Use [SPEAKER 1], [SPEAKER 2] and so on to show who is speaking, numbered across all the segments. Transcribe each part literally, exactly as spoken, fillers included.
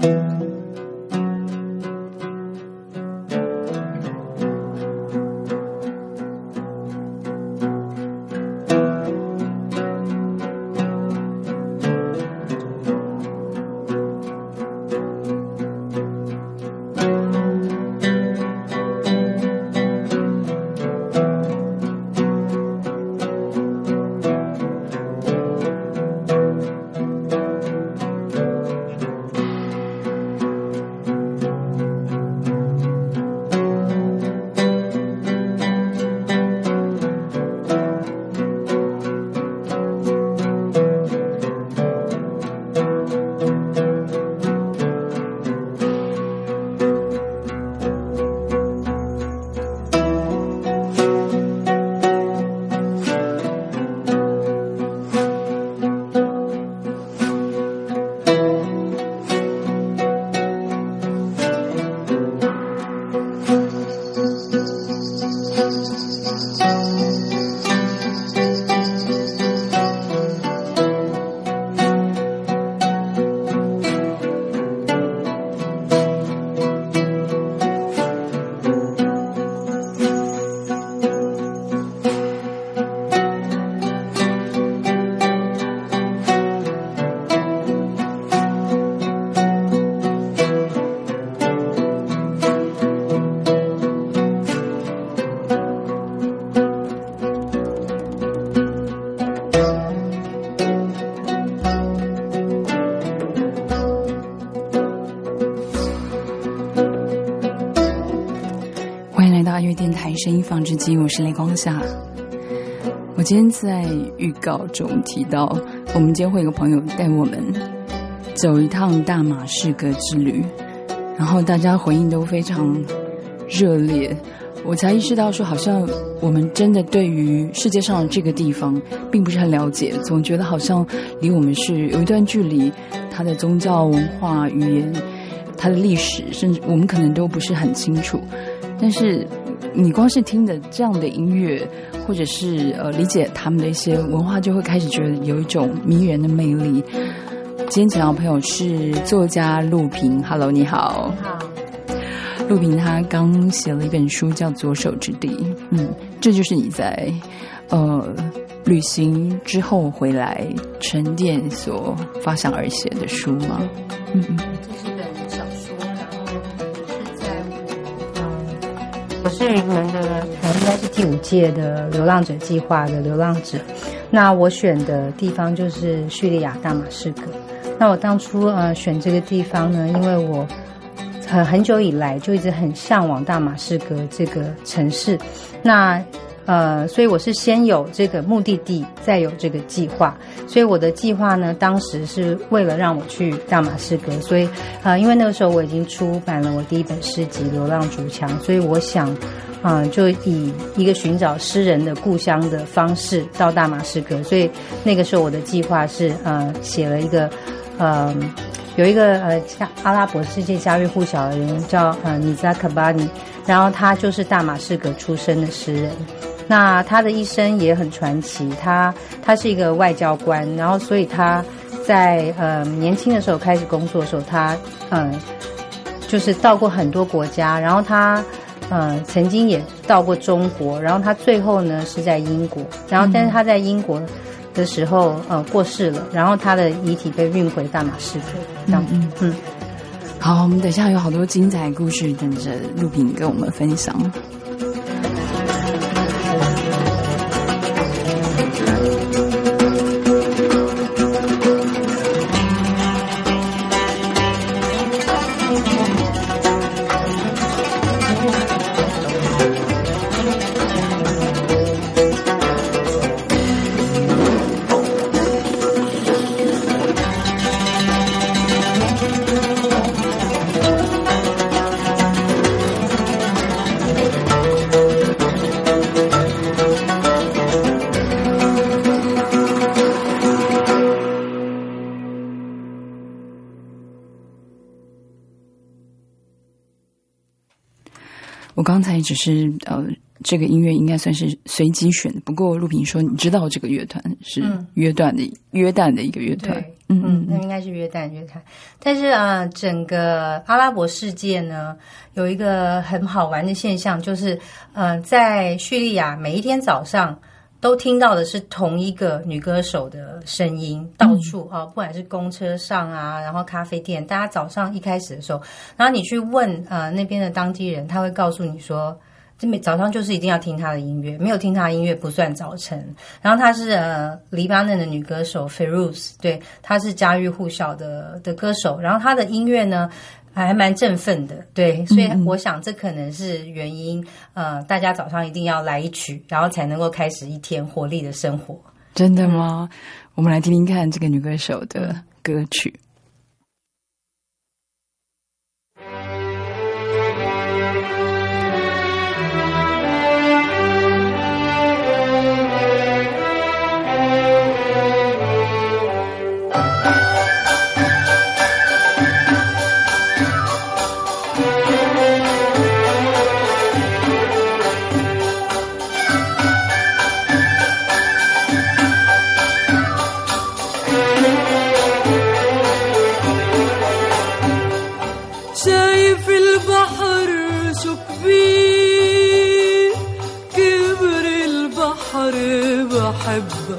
[SPEAKER 1] 声音放置机，我是雷光夏。我今天在预告中提到，我们今天会有个朋友带我们走一趟大马士革之旅，然后大家回应都非常热烈，我才意识到说，好像我们真的对于世界上的这个地方并不是很了解，总觉得好像离我们是有一段距离，它的宗教文化语言，它的历史，甚至我们可能都不是很清楚。但是你光是听的这样的音乐，或者是呃理解他们的一些文化，就会开始觉得有一种迷人的魅力。今天请到的朋友是作家陆平 ，Hello， 你好。
[SPEAKER 2] 你好。
[SPEAKER 1] 陆平他刚写了一本书叫《左手之地》，嗯，这就是你在呃旅行之后回来沉淀所发想而写的书吗？
[SPEAKER 2] 嗯嗯，这是一本小说，然后是在我是我们的应该是第五届的流浪者计划的流浪者，那我选的地方就是叙利亚大马士革。那我当初呃选这个地方呢，因为我很很久以来就一直很向往大马士革这个城市，那呃，所以我是先有这个目的地，再有这个计划。所以我的计划呢，当时是为了让我去大马士革，所以呃，因为那个时候我已经出版了我第一本诗集《流浪竹墙》，所以我想，啊、呃，就以一个寻找诗人的故乡的方式到大马士革。所以那个时候我的计划是呃，写了一个呃。有一个呃阿拉伯世界家喻户晓的人叫呃尼扎卡巴尼，然后他就是大马士革出生的诗人。那他的一生也很传奇，他他是一个外交官，然后所以他在呃年轻的时候开始工作的时候，他嗯、呃、就是到过很多国家，然后他呃曾经也到过中国，然后他最后呢是在英国，然后但是他在英国的时候呃过世了，然后他的遗体被运回大马士革这样。嗯嗯，
[SPEAKER 1] 好，我们等一下有好多精彩故事等着陆平跟我们分享。我刚才只是呃，这个音乐应该算是随机选的。不过陆平说，你知道这个乐团是约旦的、嗯、约旦的一个乐团。 嗯嗯，
[SPEAKER 2] 那应该是约旦乐坛。但是呃，整个阿拉伯世界呢，有一个很好玩的现象，就是呃，在叙利亚每一天早上都听到的是同一个女歌手的声音，到处啊、哦，不管是公车上啊，然后咖啡店，大家早上一开始的时候，然后你去问呃那边的当地人，他会告诉你说，这每早上就是一定要听她的音乐，没有听她的音乐不算早晨。然后她是呃黎巴嫩的女歌手 Ferouz， 对，她是家喻户晓的的歌手，然后她的音乐呢还蛮振奋的，对，所以我想这可能是原因。呃，大家早上一定要来一曲，然后才能够开始一天活力的生活。
[SPEAKER 1] 真的吗？我们来听听看这个女歌手的歌曲。
[SPEAKER 3] بحبك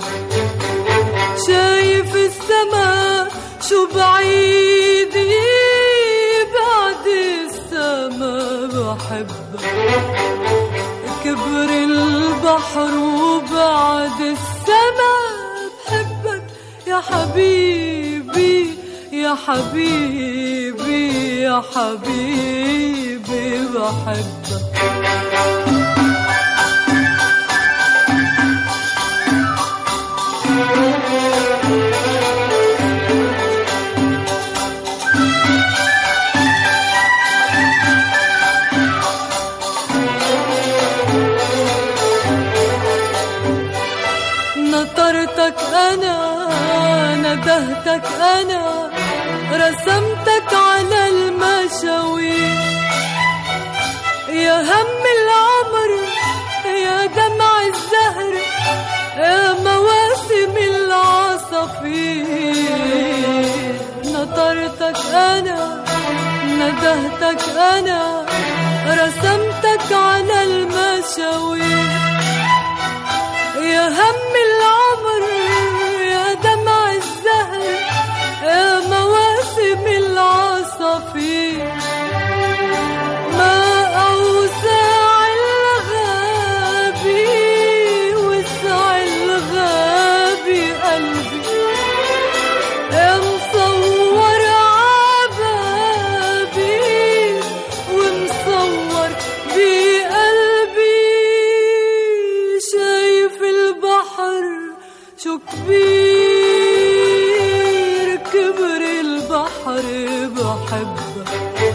[SPEAKER 3] شايف السما شو بعيدي بعد السما بحبك كبر البحر وبعد السما بحبك يا حبيبي يا حبيبي يا حبيبي بحبك نطرتك أنا ندهتك أنا رسمتك على المشاوير يا هم العمر يا دمع الزهر يا مواسم العصافير نطرتك أنا ندهتك أنا رسمتك على المشاوير يا هم العمر يا دمع الزهر يا مواسم العصافير ما أوسع الغابي وسع الغابي قلبي يا مصور عبابي ومصور بقلبي شايف البحر شو كبير كبر البحر بحبك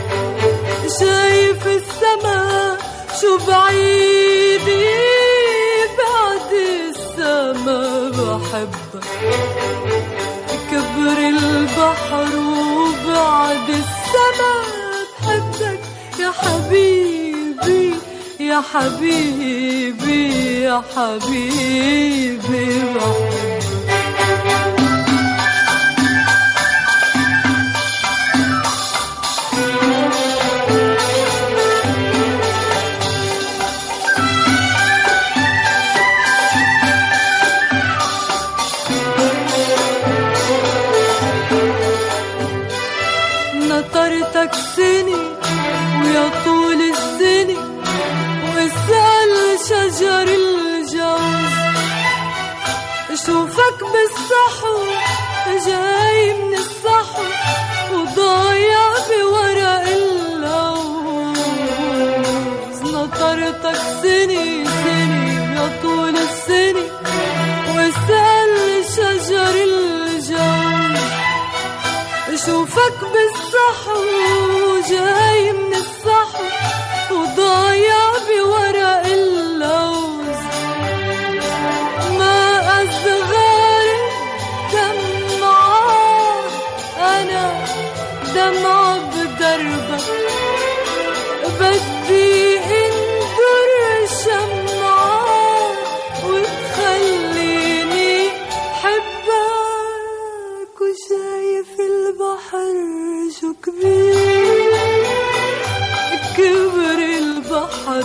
[SPEAKER 3] شايف السما شو بعيدي بعد السما بحبك كبر البحر وبعد السما بحبك يا حبيبي يا حبيبي يا حبيبي بحبك نطرتك سني ويا طول السني واسأل شجر الجوز شوفك بالصحو جاي من الصحو وضايع بورق اللوز نطرتك سني سني ويا طول السني واسأل شجر الجوز شوفك بالصحو جاي من الصحو وضايع بورق اللوز ما أصغر دمعة أنا دمعة بدربك بدي اندر شمعة وتخليني حبك وشايف كبير كبر البحر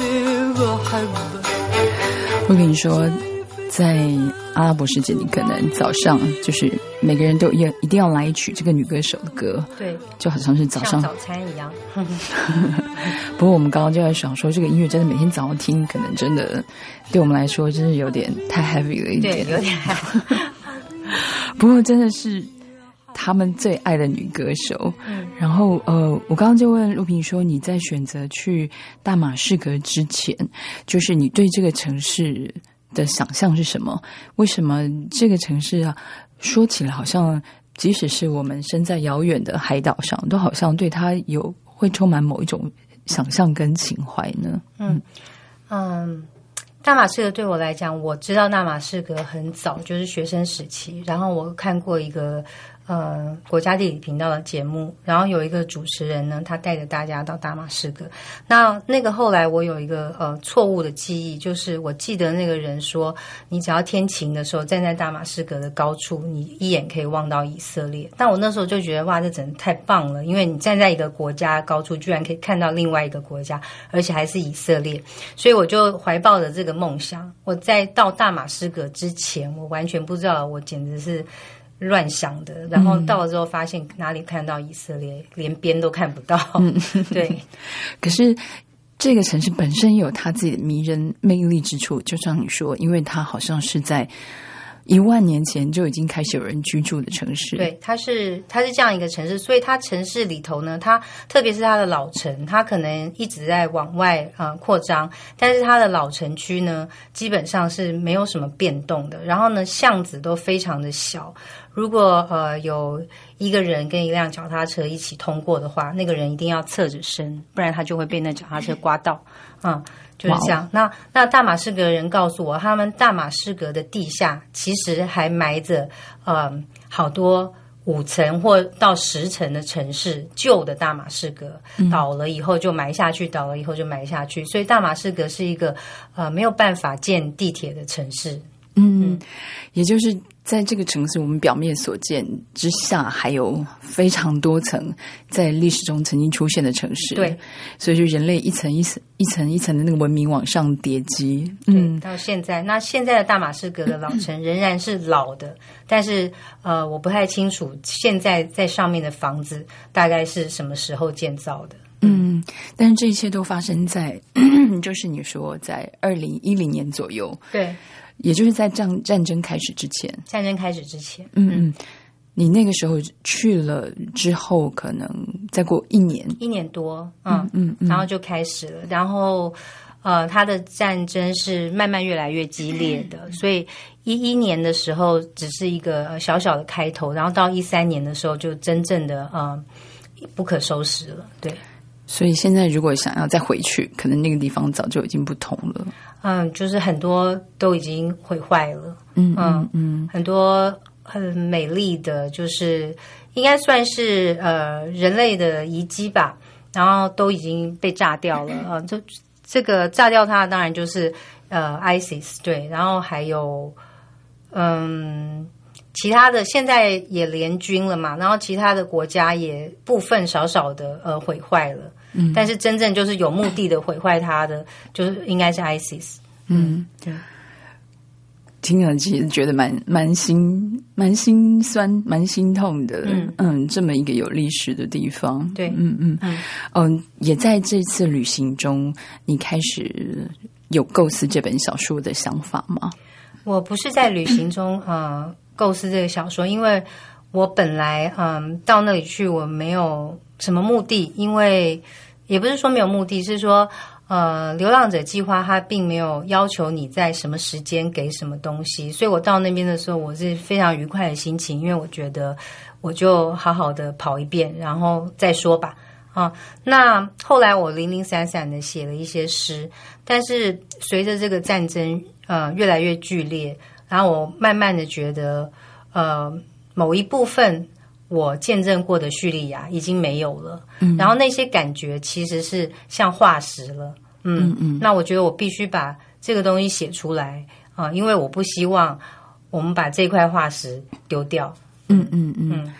[SPEAKER 3] بحبك。
[SPEAKER 1] 我跟你说，在阿拉伯世界，你可能早上就是每个人都一一定要来一曲这个女歌手的歌，
[SPEAKER 2] 对，
[SPEAKER 1] 就好像是早上
[SPEAKER 2] 像早餐一样。
[SPEAKER 1] 不过我们刚刚就在想说，这个音乐真的每天早上听，可能真的对我们来说，真是有点太 heavy 了一点，
[SPEAKER 2] 对，有点 heavy。
[SPEAKER 1] 不过真的是他们最爱的女歌手。
[SPEAKER 2] 嗯，
[SPEAKER 1] 然后呃，我刚刚就问陆平说，你在选择去大马士革之前，就是你对这个城市的想象是什么？为什么这个城市啊，说起来好像即使是我们身在遥远的海岛上，都好像对它有会充满某一种想象跟情怀呢？
[SPEAKER 2] 嗯嗯。大马士革对我来讲，我知道大马士革很早，就是学生时期。然后我看过一个呃国家地理频道的节目，然后有一个主持人呢，他带着大家到大马士革。那那个后来我有一个呃错误的记忆，就是我记得那个人说，你只要天晴的时候站在大马士革的高处，你一眼可以望到以色列。但我那时候就觉得哇，这真的太棒了，因为你站在一个国家高处，居然可以看到另外一个国家，而且还是以色列。所以我就怀抱着这个梦想，我在到大马士革之前，我完全不知道，我简直是乱想的。然后到了之后，发现哪里看到以色列，嗯、连边都看不到。嗯、对。
[SPEAKER 1] 可是这个城市本身也有它自己的迷人魅力之处，就像你说，因为它好像是在一万年前就已经开始有人居住的城市。
[SPEAKER 2] 对，它是它是这样一个城市，所以它城市里头呢，它特别是它的老城，它可能一直在往外呃扩张，但是它的老城区呢，基本上是没有什么变动的。然后呢，巷子都非常的小。如果呃有一个人跟一辆脚踏车一起通过的话，那个人一定要侧着身，不然他就会被那脚踏车刮到。嗯，就是这样。那那大马士革人告诉我，他们大马士革的地下其实还埋着呃好多五层或到十层的城市，旧的大马士革倒了以后就埋下去，倒了以后就埋下去，所以大马士革是一个呃没有办法建地铁的城市。
[SPEAKER 1] 嗯，也就是在这个城市我们表面所见之下，还有非常多层在历史中曾经出现的城市。
[SPEAKER 2] 对，
[SPEAKER 1] 所以就人类一层一层一层一层的那个文明往上叠积。
[SPEAKER 2] 嗯，到现在，那现在的大马士革的老城仍然是老的，但是呃，我不太清楚现在在上面的房子大概是什么时候建造的。
[SPEAKER 1] 嗯，但是这一切都发生在就是你说在二零一零年左右。
[SPEAKER 2] 对。
[SPEAKER 1] 也就是在战战争开始之前，
[SPEAKER 2] 战争开始之前，
[SPEAKER 1] 嗯嗯，你那个时候去了之后，可能再过一年，
[SPEAKER 2] 一年多，嗯
[SPEAKER 1] 嗯嗯，
[SPEAKER 2] 然后就开始了，然后呃，它的战争是慢慢越来越激烈的，嗯、所以一一年的时候只是一个小小的开头，然后到一三年的时候就真正的呃不可收拾了，对。
[SPEAKER 1] 所以现在如果想要再回去，可能那个地方早就已经不同了。
[SPEAKER 2] 嗯，就是很多都已经毁坏了。
[SPEAKER 1] 嗯嗯嗯，
[SPEAKER 2] 很多很美丽的，就是应该算是呃人类的遗迹吧，然后都已经被炸掉了。呃，这这个炸掉它，当然就是呃 ISIS 对，然后还有嗯其他的，现在也联军了嘛，然后其他的国家也部分少少的呃毁坏了。嗯，但是真正就是有目的的毁坏它的，就是应该是 ISIS。
[SPEAKER 1] 嗯，对。听了其实觉得蛮蛮心蛮心酸蛮心痛的。嗯嗯，这么一个有历史的地方。
[SPEAKER 2] 对，
[SPEAKER 1] 嗯嗯嗯嗯，也在这次旅行中，你开始有构思这本小说的想法吗？
[SPEAKER 2] 我不是在旅行中呃构思这个小说，因为我本来嗯到那里去我没有什么目的，因为也不是说没有目的，是说呃流浪者计划它并没有要求你在什么时间给什么东西，所以我到那边的时候我是非常愉快的心情，因为我觉得我就好好的跑一遍然后再说吧啊。那后来我零零散散的写了一些诗，但是随着这个战争呃越来越剧烈，然后我慢慢的觉得呃某一部分我见证过的叙利亚已经没有了，嗯，然后那些感觉其实是像化石了，嗯嗯嗯，那我觉得我必须把这个东西写出来啊、呃，因为我不希望我们把这块化石丢掉。
[SPEAKER 1] 嗯嗯嗯。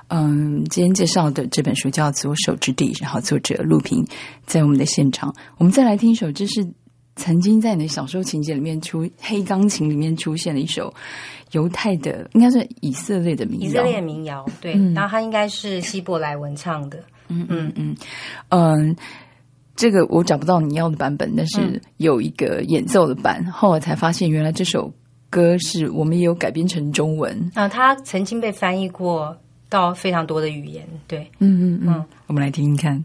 [SPEAKER 1] 嗯，今天介绍的这本书叫《左手之地》，然后作者陆平在我们的现场。我们再来听一首，这是曾经在你的小说情节里面出黑钢琴里面出现的一首犹太的，应该是以色列的民谣。
[SPEAKER 2] 以色列民谣，对，嗯、然后它应该是希伯来文唱的。
[SPEAKER 1] 嗯嗯嗯嗯，这个我找不到你要的版本，但是有一个演奏的版，嗯、后来才发现原来这首歌是我们也有改编成中文。
[SPEAKER 2] 啊、呃，它曾经被翻译过到非常多的语言。对，
[SPEAKER 1] 嗯嗯嗯，嗯我们来听听看。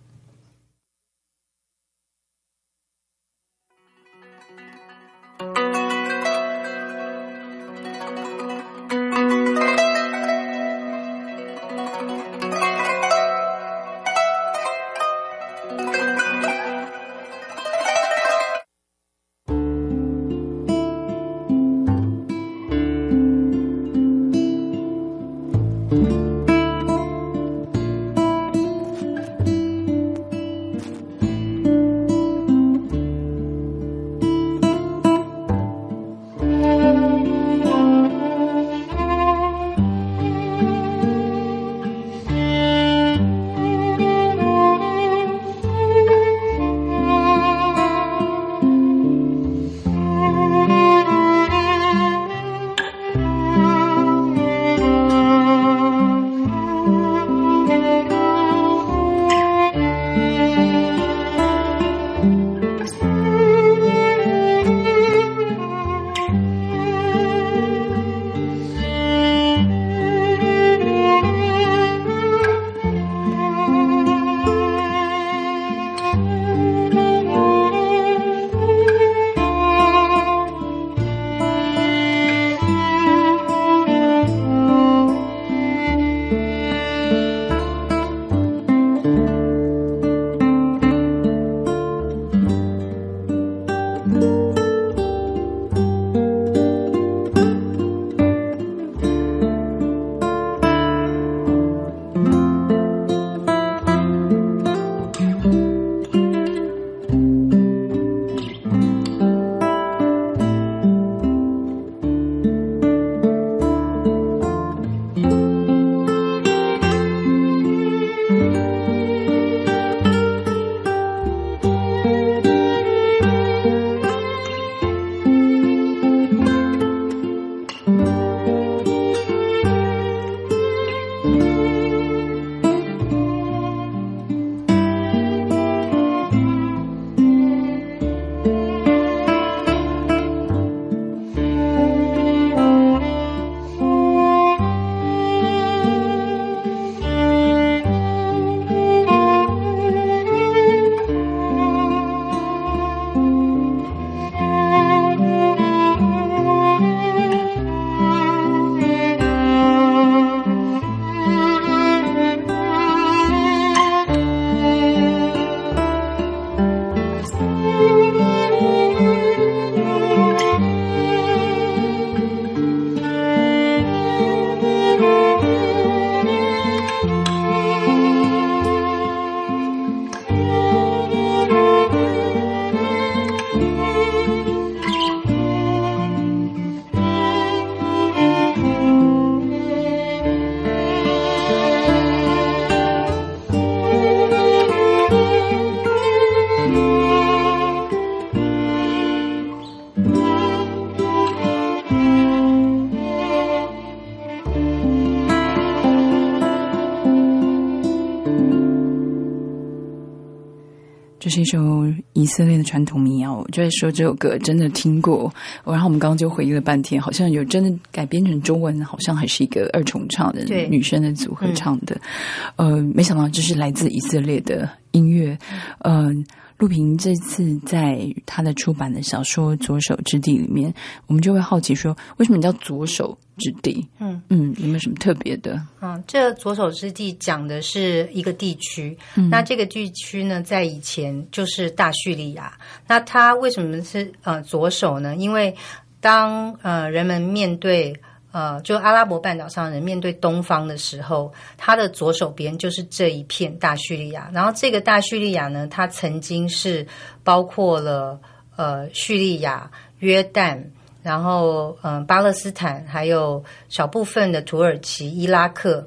[SPEAKER 1] 这是一首以色列的传统民谣，我就在说这首歌真的听过，然后我们刚刚就回忆了半天，好像有真的改编成中文，好像还是一个二重唱的女生的组合唱的，嗯、呃，没想到这是来自以色列的音乐，嗯、呃。陆平这次在他的出版的小说《左手之地》里面，我们就会好奇说，为什么叫左手之地？嗯嗯，有没有什么特别的？
[SPEAKER 2] 嗯，这左手之地讲的是一个地区，嗯、那这个地区呢，在以前就是大叙利亚。那它为什么是呃左手呢？因为当呃人们面对呃，就阿拉伯半岛上的人面对东方的时候，他的左手边就是这一片大叙利亚。然后这个大叙利亚呢，它曾经是包括了呃叙利亚、约旦，然后嗯、呃、巴勒斯坦，还有小部分的土耳其、伊拉克，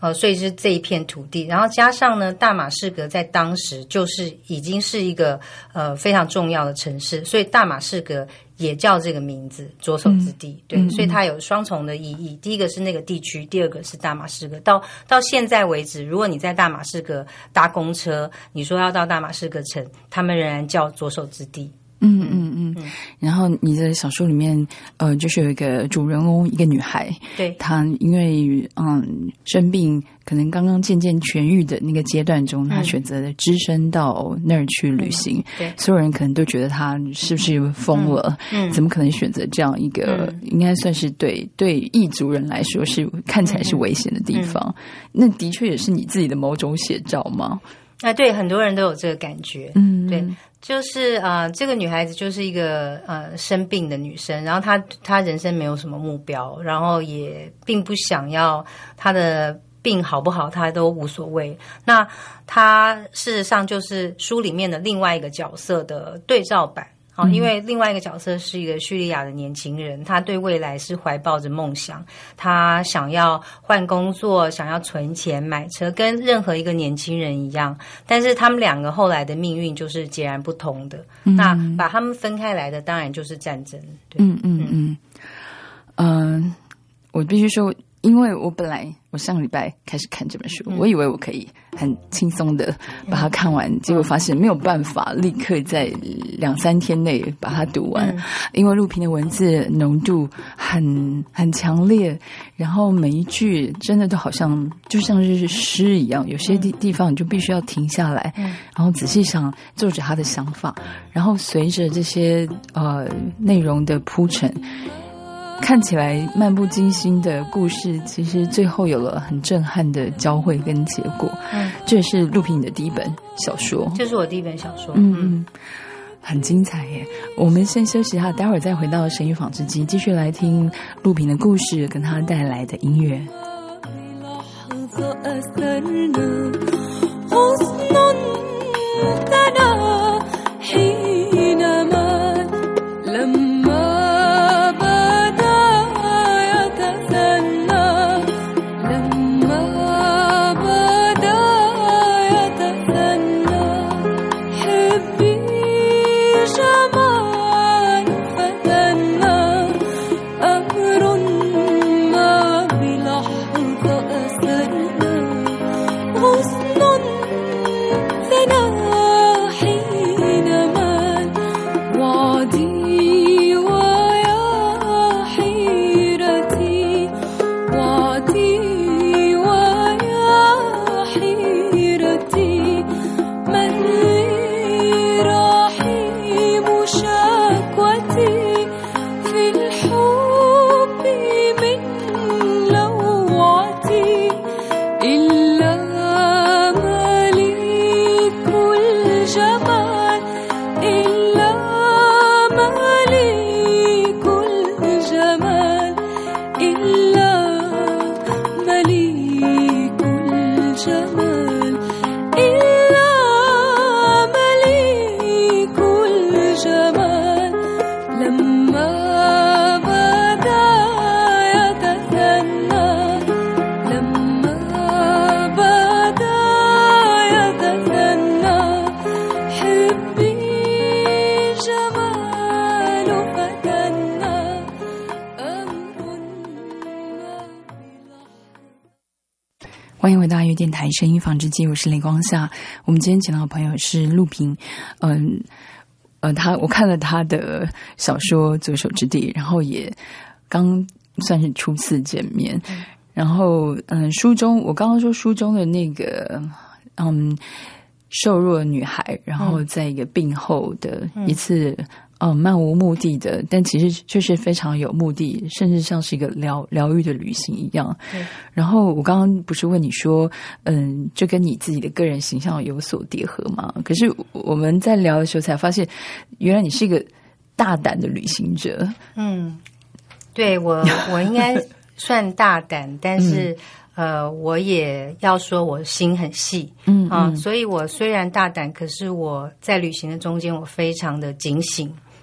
[SPEAKER 2] 呃，所以是这一片土地，然后加上呢，大马士革在当时就是已经是一个呃非常重要的城市，所以大马士革也叫这个名字左手之地，嗯、对、嗯，所以它有双重的意义。第一个是那个地区，第二个是大马士革。到到现在为止，如果你在大马士革搭公车，你说要到大马士革城，他们仍然叫左手之地。
[SPEAKER 1] 嗯嗯嗯，然后你的小说里面，呃，就是有一个主人公，一个女孩，
[SPEAKER 2] 对，
[SPEAKER 1] 她因为嗯生病，可能刚刚渐渐痊愈的那个阶段中，她选择了只身到那儿去旅行。
[SPEAKER 2] 嗯、对，
[SPEAKER 1] 所有人可能都觉得她是不是疯了？嗯，怎么可能选择这样一个、嗯、应该算是对对异族人来说是看起来是危险的地方？嗯、那的确也是你自己的某种写照吗？
[SPEAKER 2] 啊，对，很多人都有这个感觉。
[SPEAKER 1] 嗯，
[SPEAKER 2] 对。就是呃，这个女孩子就是一个呃生病的女生，然后她她人生没有什么目标，然后也并不想要她的病好不好，她都无所谓。那她事实上就是书里面的另外一个角色的对照版。好，因为另外一个角色是一个叙利亚的年轻人，他对未来是怀抱着梦想，他想要换工作，想要存钱买车，跟任何一个年轻人一样。但是他们两个后来的命运就是截然不同的。嗯、那把他们分开来的，当然就是战争。对，
[SPEAKER 1] 嗯嗯嗯，嗯、呃，我必须说，因为我本来我上个礼拜开始看这本书、嗯、我以为我可以很轻松的把它看完、嗯、结果发现没有办法立刻在两三天内把它读完、嗯、因为陆平的文字浓度很很强烈，然后每一句真的都好像就像是诗一样，有些地地方你就必须要停下来、嗯、然后仔细想作者他的想法，然后随着这些呃内容的铺陈，看起来漫不经心的故事，其实最后有了很震撼的交汇跟结果。嗯，这也是陆平你的第一本小说，
[SPEAKER 2] 这是我第一本小说。
[SPEAKER 1] 嗯嗯，很精彩耶。我们先休息一下，待会儿再回到神与纺织机，继续来听陆平的故事跟他带来的音乐。欢迎回到爱乐电台声音纺织机，我是雷光夏。我们今天请到的朋友是陆平，嗯呃，他我看了他的小说《左手之地》，然后也刚算是初次见面。嗯、然后嗯，书中我刚刚说书中的那个嗯瘦弱的女孩，然后在一个病后的一次。嗯嗯，漫无目的的，但其实却是非常有目的，甚至像是一个疗疗愈的旅行一样。然后我刚刚不是问你说，嗯，这跟你自己的个人形象有所叠合吗？可是我们在聊的时候才发现，原来你是一个大胆的旅行者。
[SPEAKER 2] 嗯，对，我我应该算大胆，但是。嗯呃，我也要说，我心很细，嗯啊、呃，所以我虽然大胆，可是我在旅行的中间，我非常的警醒，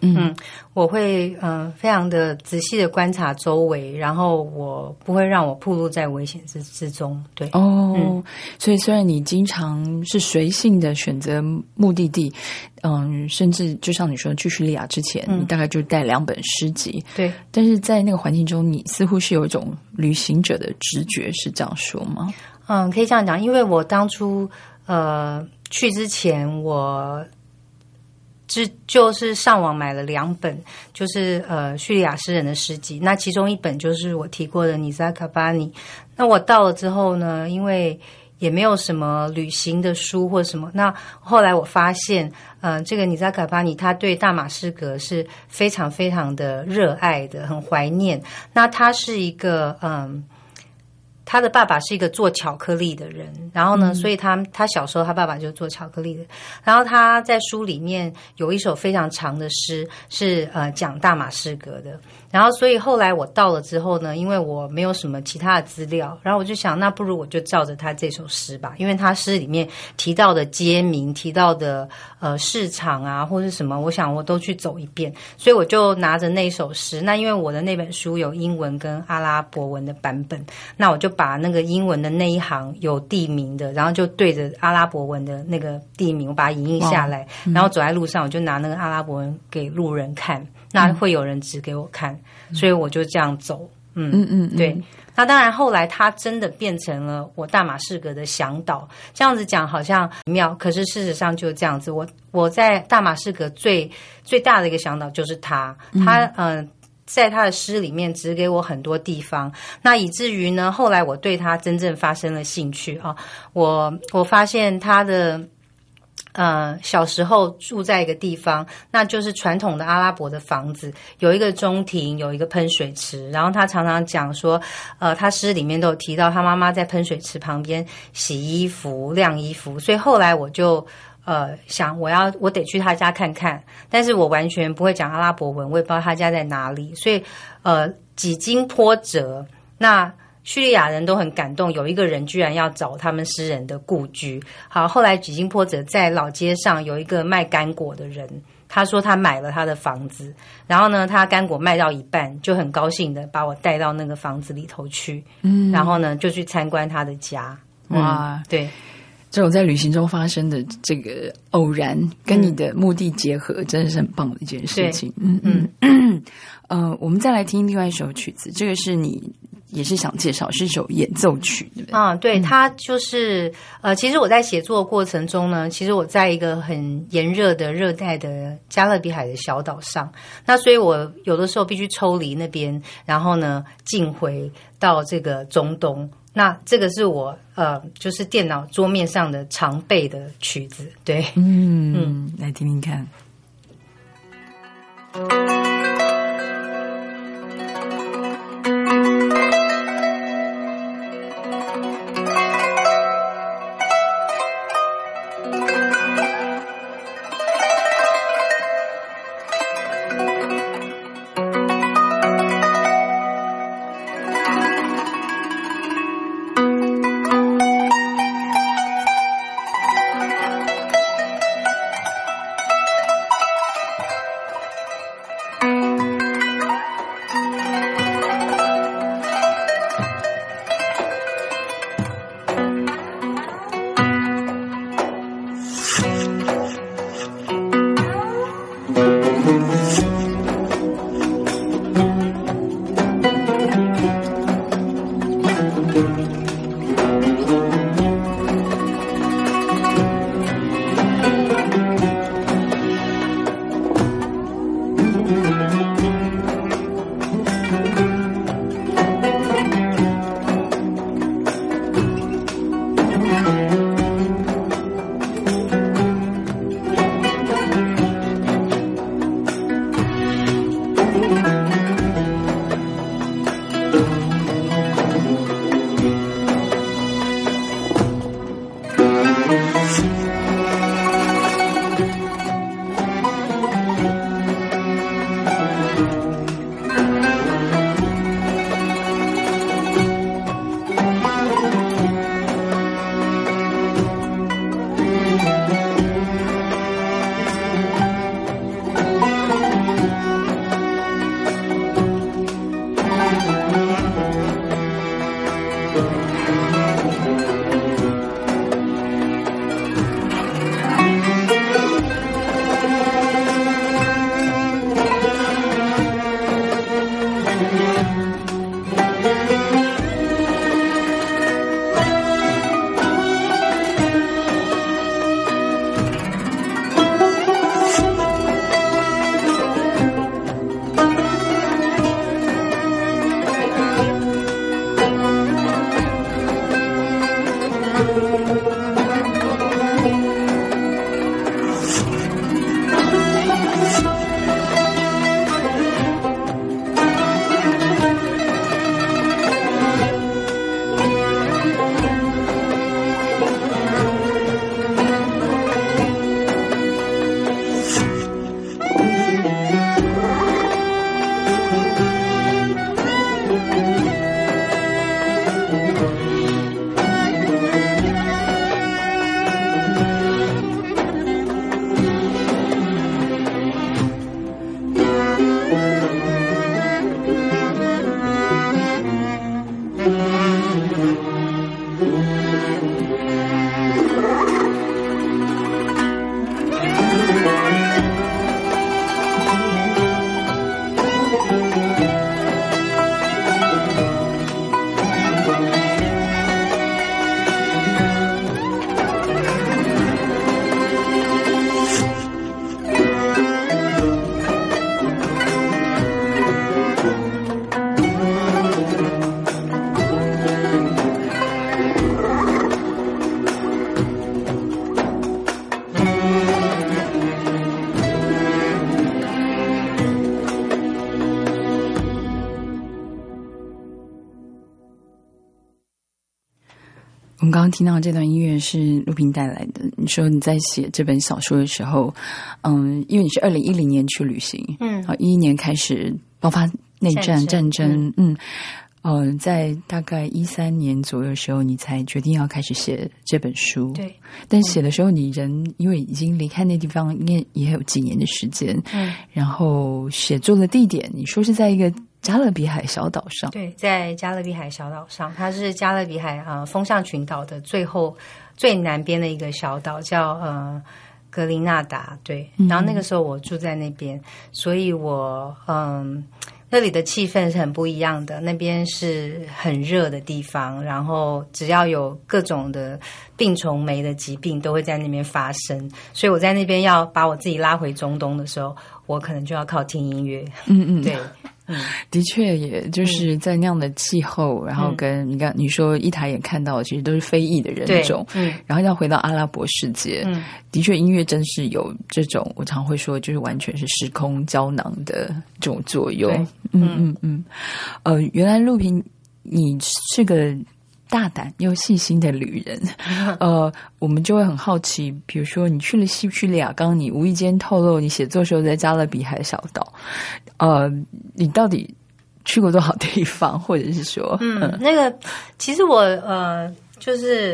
[SPEAKER 2] 嗯，嗯我会嗯、呃、非常的仔细的观察周围，然后我不会让我暴露在危险之之中。对，
[SPEAKER 1] 哦、嗯，所以虽然你经常是随性的选择目的地，嗯，甚至就像你说去叙利亚之前、嗯、你大概就带两本诗集，
[SPEAKER 2] 对，
[SPEAKER 1] 但是在那个环境中你似乎是有一种旅行者的直觉，是这样说吗？
[SPEAKER 2] 嗯，可以这样讲，因为我当初呃去之前我就就是上网买了两本，就是呃叙利亚诗人的诗集，那其中一本就是我提过的尼萨卡巴尼。那我到了之后呢，因为也没有什么旅行的书或什么，那后来我发现呃这个尼萨卡巴尼他对大马士革是非常非常的热爱的，很怀念。那他是一个嗯他的爸爸是一个做巧克力的人，然后呢，嗯、所以他他小时候他爸爸就做巧克力的。然后他在书里面有一首非常长的诗，是呃讲大马士革的。然后所以后来我到了之后呢，因为我没有什么其他的资料，然后我就想，那不如我就照着他这首诗吧，因为他诗里面提到的街名、提到的呃市场啊或是什么，我想我都去走一遍。所以我就拿着那首诗，那因为我的那本书有英文跟阿拉伯文的版本，那我就把那个英文的那一行有地名的，然后就对着阿拉伯文的那个地名，我把它影印下来，嗯、然后走在路上我就拿那个阿拉伯文给路人看，那会有人指给我看，嗯、所以我就这样走。嗯嗯嗯，对。那当然后来它真的变成了我大马士革的向导，这样子讲好像妙，可是事实上就这样子。我我在大马士革最最大的一个向导就是他，他嗯。呃在他的诗里面指给我很多地方，那以至于呢，后来我对他真正发生了兴趣啊。我我发现他的呃小时候住在一个地方，那就是传统的阿拉伯的房子，有一个中庭，有一个喷水池，然后他常常讲说，呃，他诗里面都有提到他妈妈在喷水池旁边洗衣服、晾衣服，所以后来我就。呃，想我要我得去他家看看，但是我完全不会讲阿拉伯文，我也不知道他家在哪里，所以呃几经波折，那叙利亚人都很感动，有一个人居然要找他们诗人的故居。好，后来几经波折，在老街上有一个卖干果的人，他说他买了他的房子，然后呢，他干果卖到一半，就很高兴的把我带到那个房子里头去，嗯，然后呢就去参观他的家。哇，嗯、对。
[SPEAKER 1] 这种在旅行中发生的这个偶然，跟你的目的结合，嗯、真的是很棒的一件事情。嗯嗯嗯。呃，我们再来听另外一首曲子，这个是你也是想介绍，是一首演奏曲，对不对？
[SPEAKER 2] 啊，对，它就是呃，其实我在写作的过程中呢，其实我在一个很炎热的热带的加勒比海的小岛上，那所以我有的时候必须抽离那边，然后呢，进回到这个中东。那这个是我呃，就是电脑桌面上的常备的曲子，对，
[SPEAKER 1] 嗯嗯，来听听看。 们刚刚听到这段音乐是陆平带来的。你说你在写这本小说的时候，嗯，因为你是二零一零年去旅行，嗯，啊，一一年开始爆发内战战争，嗯，嗯、呃，在大概一三年左右的时候，你才决定要开始写这本书。
[SPEAKER 2] 对，
[SPEAKER 1] 但写的时候，你人因为已经离开那地方，应该也有几年的时间，嗯，然后写作的地点，你说是在一个加勒比海小岛上。
[SPEAKER 2] 对，在加勒比海小岛上，它是加勒比海呃风向群岛的最后最南边的一个小岛，叫呃格林纳达。对，然后那个时候我住在那边，所以我嗯。那里的气氛是很不一样的，那边是很热的地方，然后只要有各种的病虫媒的疾病都会在那边发生，所以我在那边要把我自己拉回中东的时候，我可能就要靠听音乐。嗯嗯，对。嗯，
[SPEAKER 1] 的确，也就是在那样的气候，嗯、然后跟你刚你说一台眼看到的，其实都是非裔的人种，嗯，然后要回到阿拉伯世界，嗯，的确，音乐真是有这种，我常会说，就是完全是时空胶囊的这种作用。嗯嗯嗯，呃，原来陆平你是个大胆又细心的旅人，呃，我们就会很好奇，比如说你去了西叙利亚，刚刚你无意间透露你写作时候在加勒比海小岛，呃，你到底去过多少地方，或者是说，
[SPEAKER 2] 嗯，嗯那个其实我呃就是。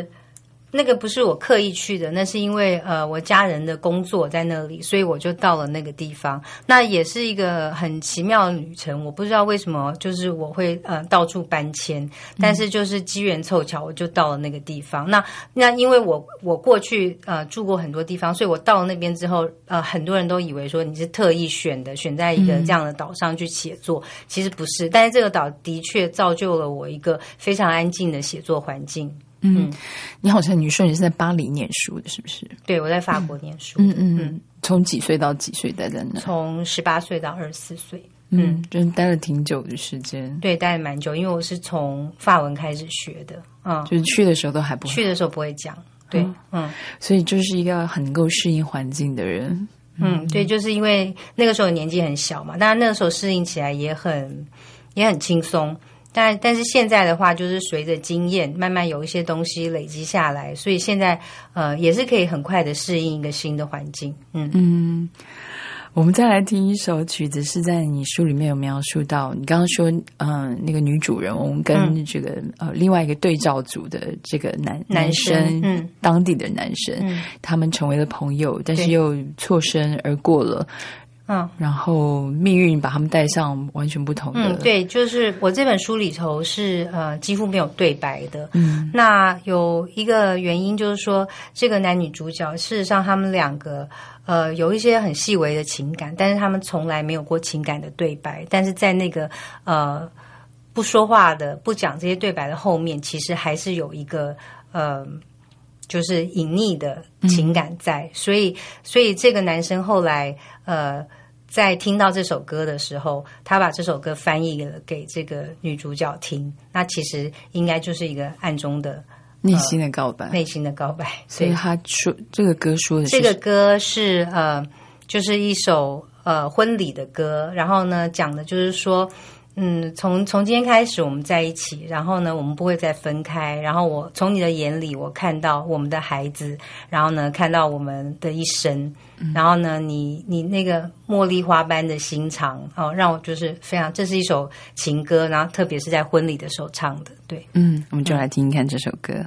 [SPEAKER 2] 那个不是我刻意去的，那是因为呃我家人的工作在那里，所以我就到了那个地方。那也是一个很奇妙的旅程，我不知道为什么，就是我会呃到处搬迁，但是就是机缘凑巧，我就到了那个地方。那那因为我我过去呃住过很多地方，所以我到了那边之后，呃很多人都以为说你是特意选的，选在一个这样的岛上去写作，嗯、其实不是。但是这个岛的确造就了我一个非常安静的写作环境。
[SPEAKER 1] 嗯，你好像你说你是在巴黎念书的，是不是？
[SPEAKER 2] 对，我在法国念书。
[SPEAKER 1] 嗯嗯嗯，从几岁到几岁待在那？
[SPEAKER 2] 从十八岁到二十四岁。
[SPEAKER 1] 嗯，就是待了挺久的时间。
[SPEAKER 2] 对，待了蛮久，因为我是从法文开始学的。嗯，
[SPEAKER 1] 就是去的时候都还不会，
[SPEAKER 2] 去的时候不会讲。对，嗯，嗯
[SPEAKER 1] 所以就是一个很能够适应环境的人。
[SPEAKER 2] 嗯，对，就是因为那个时候年纪很小嘛，当然那个时候适应起来也很也很轻松。但但是现在的话，就是随着经验，慢慢有一些东西累积下来，所以现在呃也是可以很快的适应一个新的环境。嗯嗯，
[SPEAKER 1] 我们再来听一首曲子，是在你书里面有描述到，你刚刚说嗯、呃、那个女主人翁跟这个、嗯、呃另外一个对照组的这个男男生，嗯，当地的男生，嗯，他们成为了朋友，但是又错身而过了。嗯，然后命运把他们带上完全不同的。
[SPEAKER 2] 嗯，对，就是我这本书里头是呃几乎没有对白的。嗯，那有一个原因就是说，这个男女主角事实上他们两个呃有一些很细微的情感，但是他们从来没有过情感的对白。但是在那个呃不说话的、不讲这些对白的后面，其实还是有一个呃。就是隐匿的情感在，嗯、所以，所以这个男生后来，呃，在听到这首歌的时候，他把这首歌翻译了给这个女主角听。那其实应该就是一个暗中的
[SPEAKER 1] 内心的告白，呃、
[SPEAKER 2] 内心的告白。
[SPEAKER 1] 所以他说这个歌说的是
[SPEAKER 2] 这个歌是呃，就是一首呃婚礼的歌，然后呢，讲的就是说。嗯，从从今天开始我们在一起，然后呢，我们不会再分开。然后我从你的眼里，我看到我们的孩子，然后呢，看到我们的一生。嗯、然后呢，你你那个茉莉花般的心肠哦，让我就是非常，这是一首情歌，然后特别是在婚礼的时候唱的。对，
[SPEAKER 1] 嗯，我们就来听听看这首歌。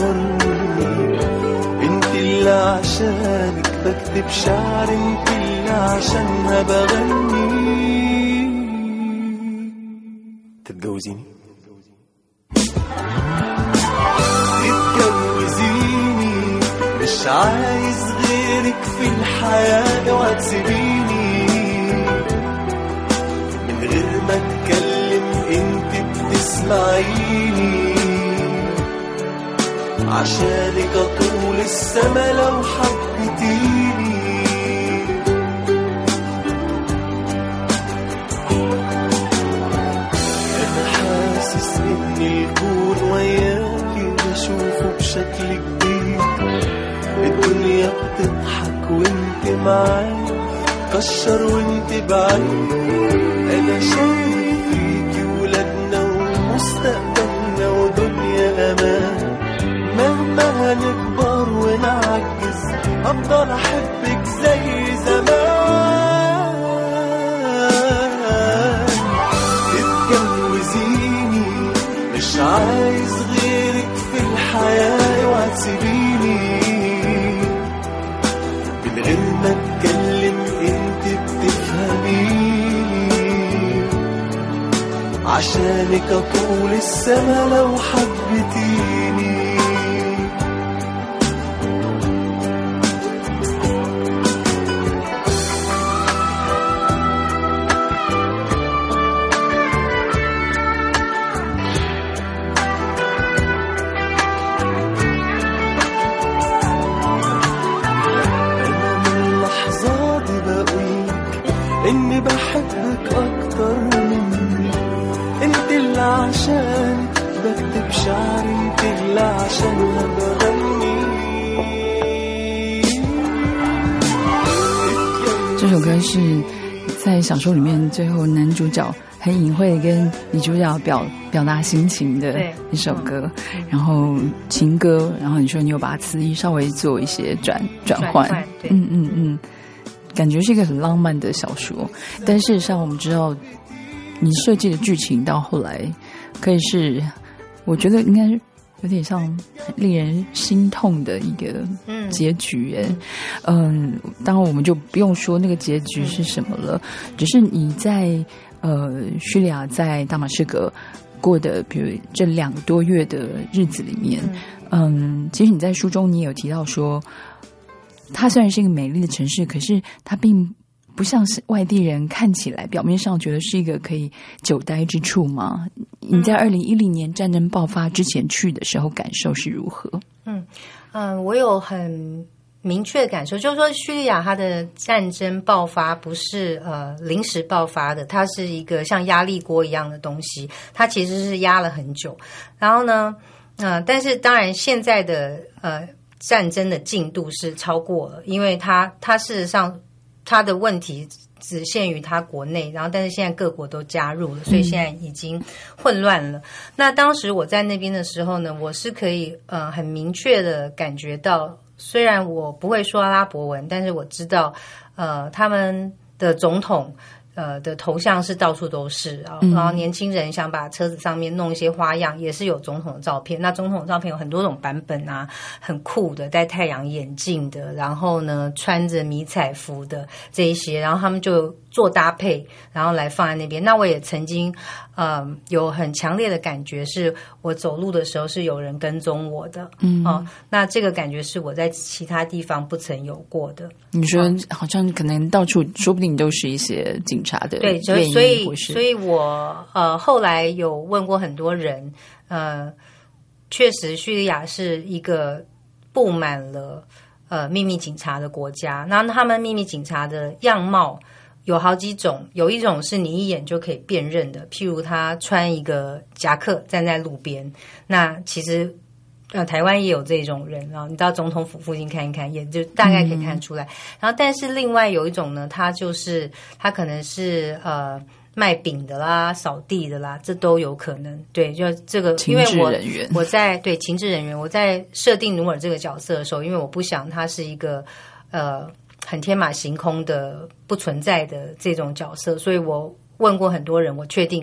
[SPEAKER 4] بشعر انت اللي
[SPEAKER 3] عشانها بغني. تتجوزيني تتجوزيني مش عايز غيرك في الحياة اوعى تسيبيني من غير ما اتكلم انت بتسمعيني عشانك اطول السما لو حبيتيني. انا حاسس ان الكون وياكي بشوفه بشكل جديد. الدنيا بتضحك وانت معايا كشر وانت بعيد. انا شايف فيكي ولادنا ومستقبلنا ودنيا امان. مهما هنكبر ونعجز افضل احبك زي زمان. تتجوزيني مش عايز غيرك في الحياة اوعى تسيبيني من غير ما اتكلم انت بتفهميني عشانك اطول السما لو حبيتيني. إني بحبك أكتر مني. أنت اللي عشان بكتب شعري. أنت اللي عشانها بغني.
[SPEAKER 1] 这首歌是在小说里面最后男主角很隐晦的跟女主角表表达心情的一首歌，嗯、然后情歌，然后你说你有把词意稍微做一些转转换，嗯嗯嗯。感觉是一个很浪漫的小说，但事实上我们知道你设计的剧情到后来可以是我觉得应该有点像令人心痛的一个结局耶。嗯，当然我们就不用说那个结局是什么了，只是你在呃叙利亚在大马士革过的比如这两个多月的日子里面，嗯，其实你在书中你也有提到说它虽然是一个美丽的城市，可是它并不像是外地人看起来表面上觉得是一个可以久待之处吗？你在二零一零年战争爆发之前去的时候感受是如何？
[SPEAKER 2] 嗯嗯，我有很明确的感受，就是说叙利亚它的战争爆发不是呃临时爆发的，它是一个像压力锅一样的东西，它其实是压了很久。然后呢，呃，但是当然现在的呃。战争的进度是超过了，因为它它事实上它的问题只限于它国内，然后但是现在各国都加入了，所以现在已经混乱了。嗯、那当时我在那边的时候呢，我是可以呃很明确的感觉到，虽然我不会说阿拉伯文，但是我知道呃他们的总统呃的头像是到处都是啊，然后年轻人想把车子上面弄一些花样，也是有总统的照片。那总统的照片有很多种版本啊，很酷的，戴太阳眼镜的，然后呢穿着迷彩服的这一些，然后他们就做搭配，然后来放在那边。那我也曾经呃有很强烈的感觉，是我走路的时候是有人跟踪我的，嗯哦、呃，那这个感觉是我在其他地方不曾有过的。
[SPEAKER 1] 你说好像可能到处说不定都是一些警察的
[SPEAKER 2] 对，所以所以所以我呃后来有问过很多人，呃，确实叙利亚是一个布满了呃秘密警察的国家。那他们秘密警察的样貌有好几种，有一种是你一眼就可以辨认的，譬如他穿一个夹克站在路边，那其实呃，台湾也有这种人，然后你到总统府附近看一看，也就大概可以看出来。嗯、然后，但是另外有一种呢，他就是他可能是呃卖饼的啦、扫地的啦，这都有可能。对，就这个，因为我我在对情治人员，我在设定努尔这个角色的时候，因为我不想他是一个呃很天马行空的、不存在的这种角色，所以我问过很多人，我确定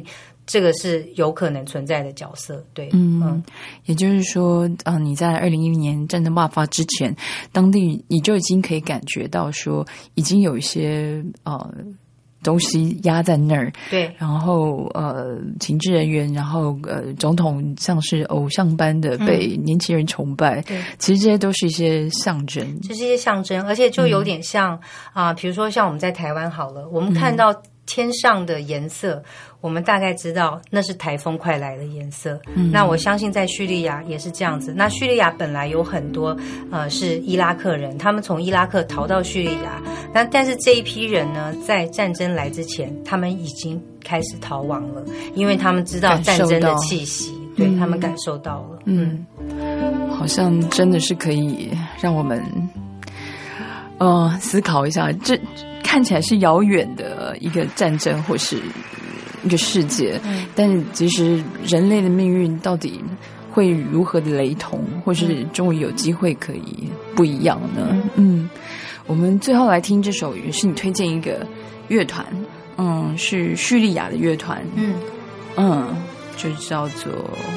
[SPEAKER 2] 这个是有可能存在的角色。对，
[SPEAKER 1] 嗯，
[SPEAKER 2] 嗯
[SPEAKER 1] 也就是说，啊、呃，你在二零一零年战争爆发之前，当地你就已经可以感觉到说，已经有一些呃。东西压在那儿，
[SPEAKER 2] 对，
[SPEAKER 1] 然后呃，情治人员，然后呃，总统像是偶像般的被年轻人崇拜，
[SPEAKER 2] 对，
[SPEAKER 1] 其实这些都是一些象征，
[SPEAKER 2] 这是一些象征，而且就有点像啊、嗯呃，比如说像我们在台湾好了，我们看到天上的颜色，嗯、我们大概知道那是台风快来的颜色。嗯，那我相信在叙利亚也是这样子。那叙利亚本来有很多呃是伊拉克人，他们从伊拉克逃到叙利亚，那但是这一批人呢，在战争来之前，他们已经开始逃亡了，因为他们知道战争的气息，对、嗯、他们感受到了。
[SPEAKER 1] 嗯，好像真的是可以让我们呃思考一下，这看起来是遥远的一个战争或是一个世界，嗯、但其实人类的命运到底会如何的雷同，或是终于有机会可以不一样呢？嗯，嗯我们最后来听这首，也是你推荐一个乐团，嗯，是叙利亚的乐团，嗯嗯，就叫做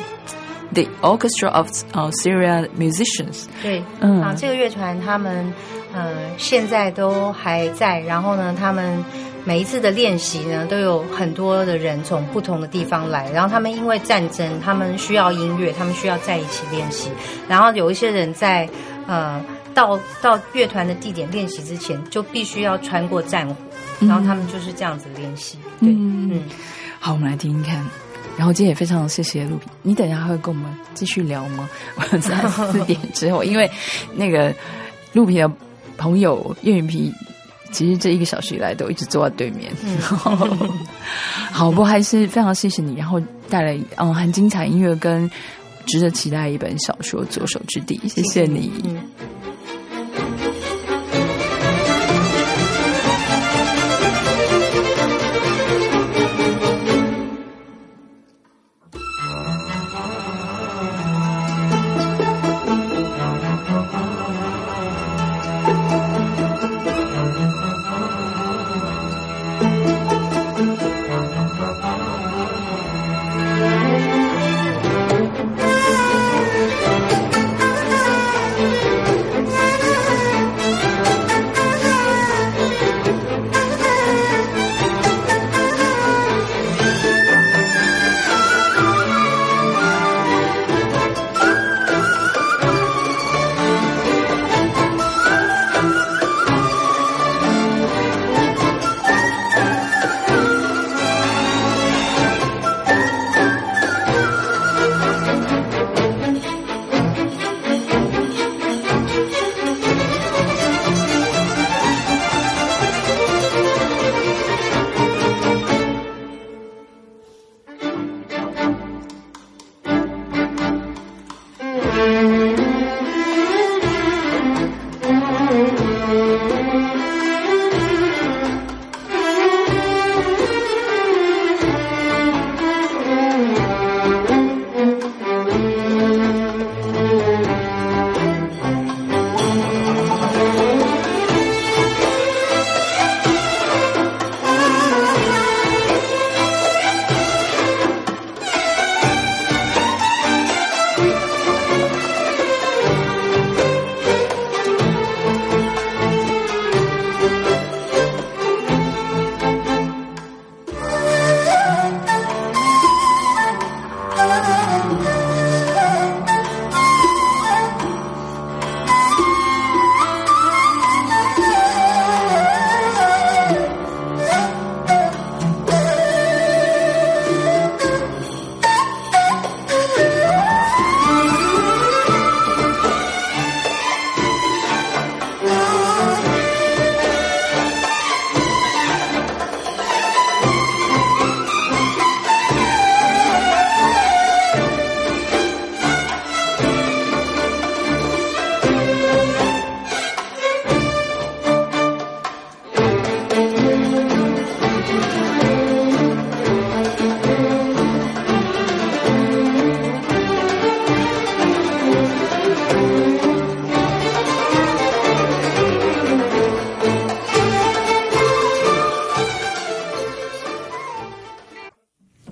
[SPEAKER 1] The Orchestra of uh, Syria Musicians。
[SPEAKER 2] 对，嗯啊，这个乐团他们呃现在都还在，然后呢，他们每一次的练习呢，都有很多的人从不同的地方来，然后他们因为战争，他们需要音乐，他们需要在一起练习，然后有一些人在呃到到乐团的地点练习之前，就必须要穿过战火，然后他们就是这样子练习。对，嗯，嗯
[SPEAKER 1] 好，我们来听听看。然后今天也非常谢谢陆平，你等一下会跟我们继续聊吗？我在四点之后，因为那个陆平的朋友叶云平，其实这一个小时以来都一直坐在对面。嗯、好，不过还是非常谢谢你，然后带来嗯很精彩音乐跟值得期待一本小说《左手之地》，谢谢你。嗯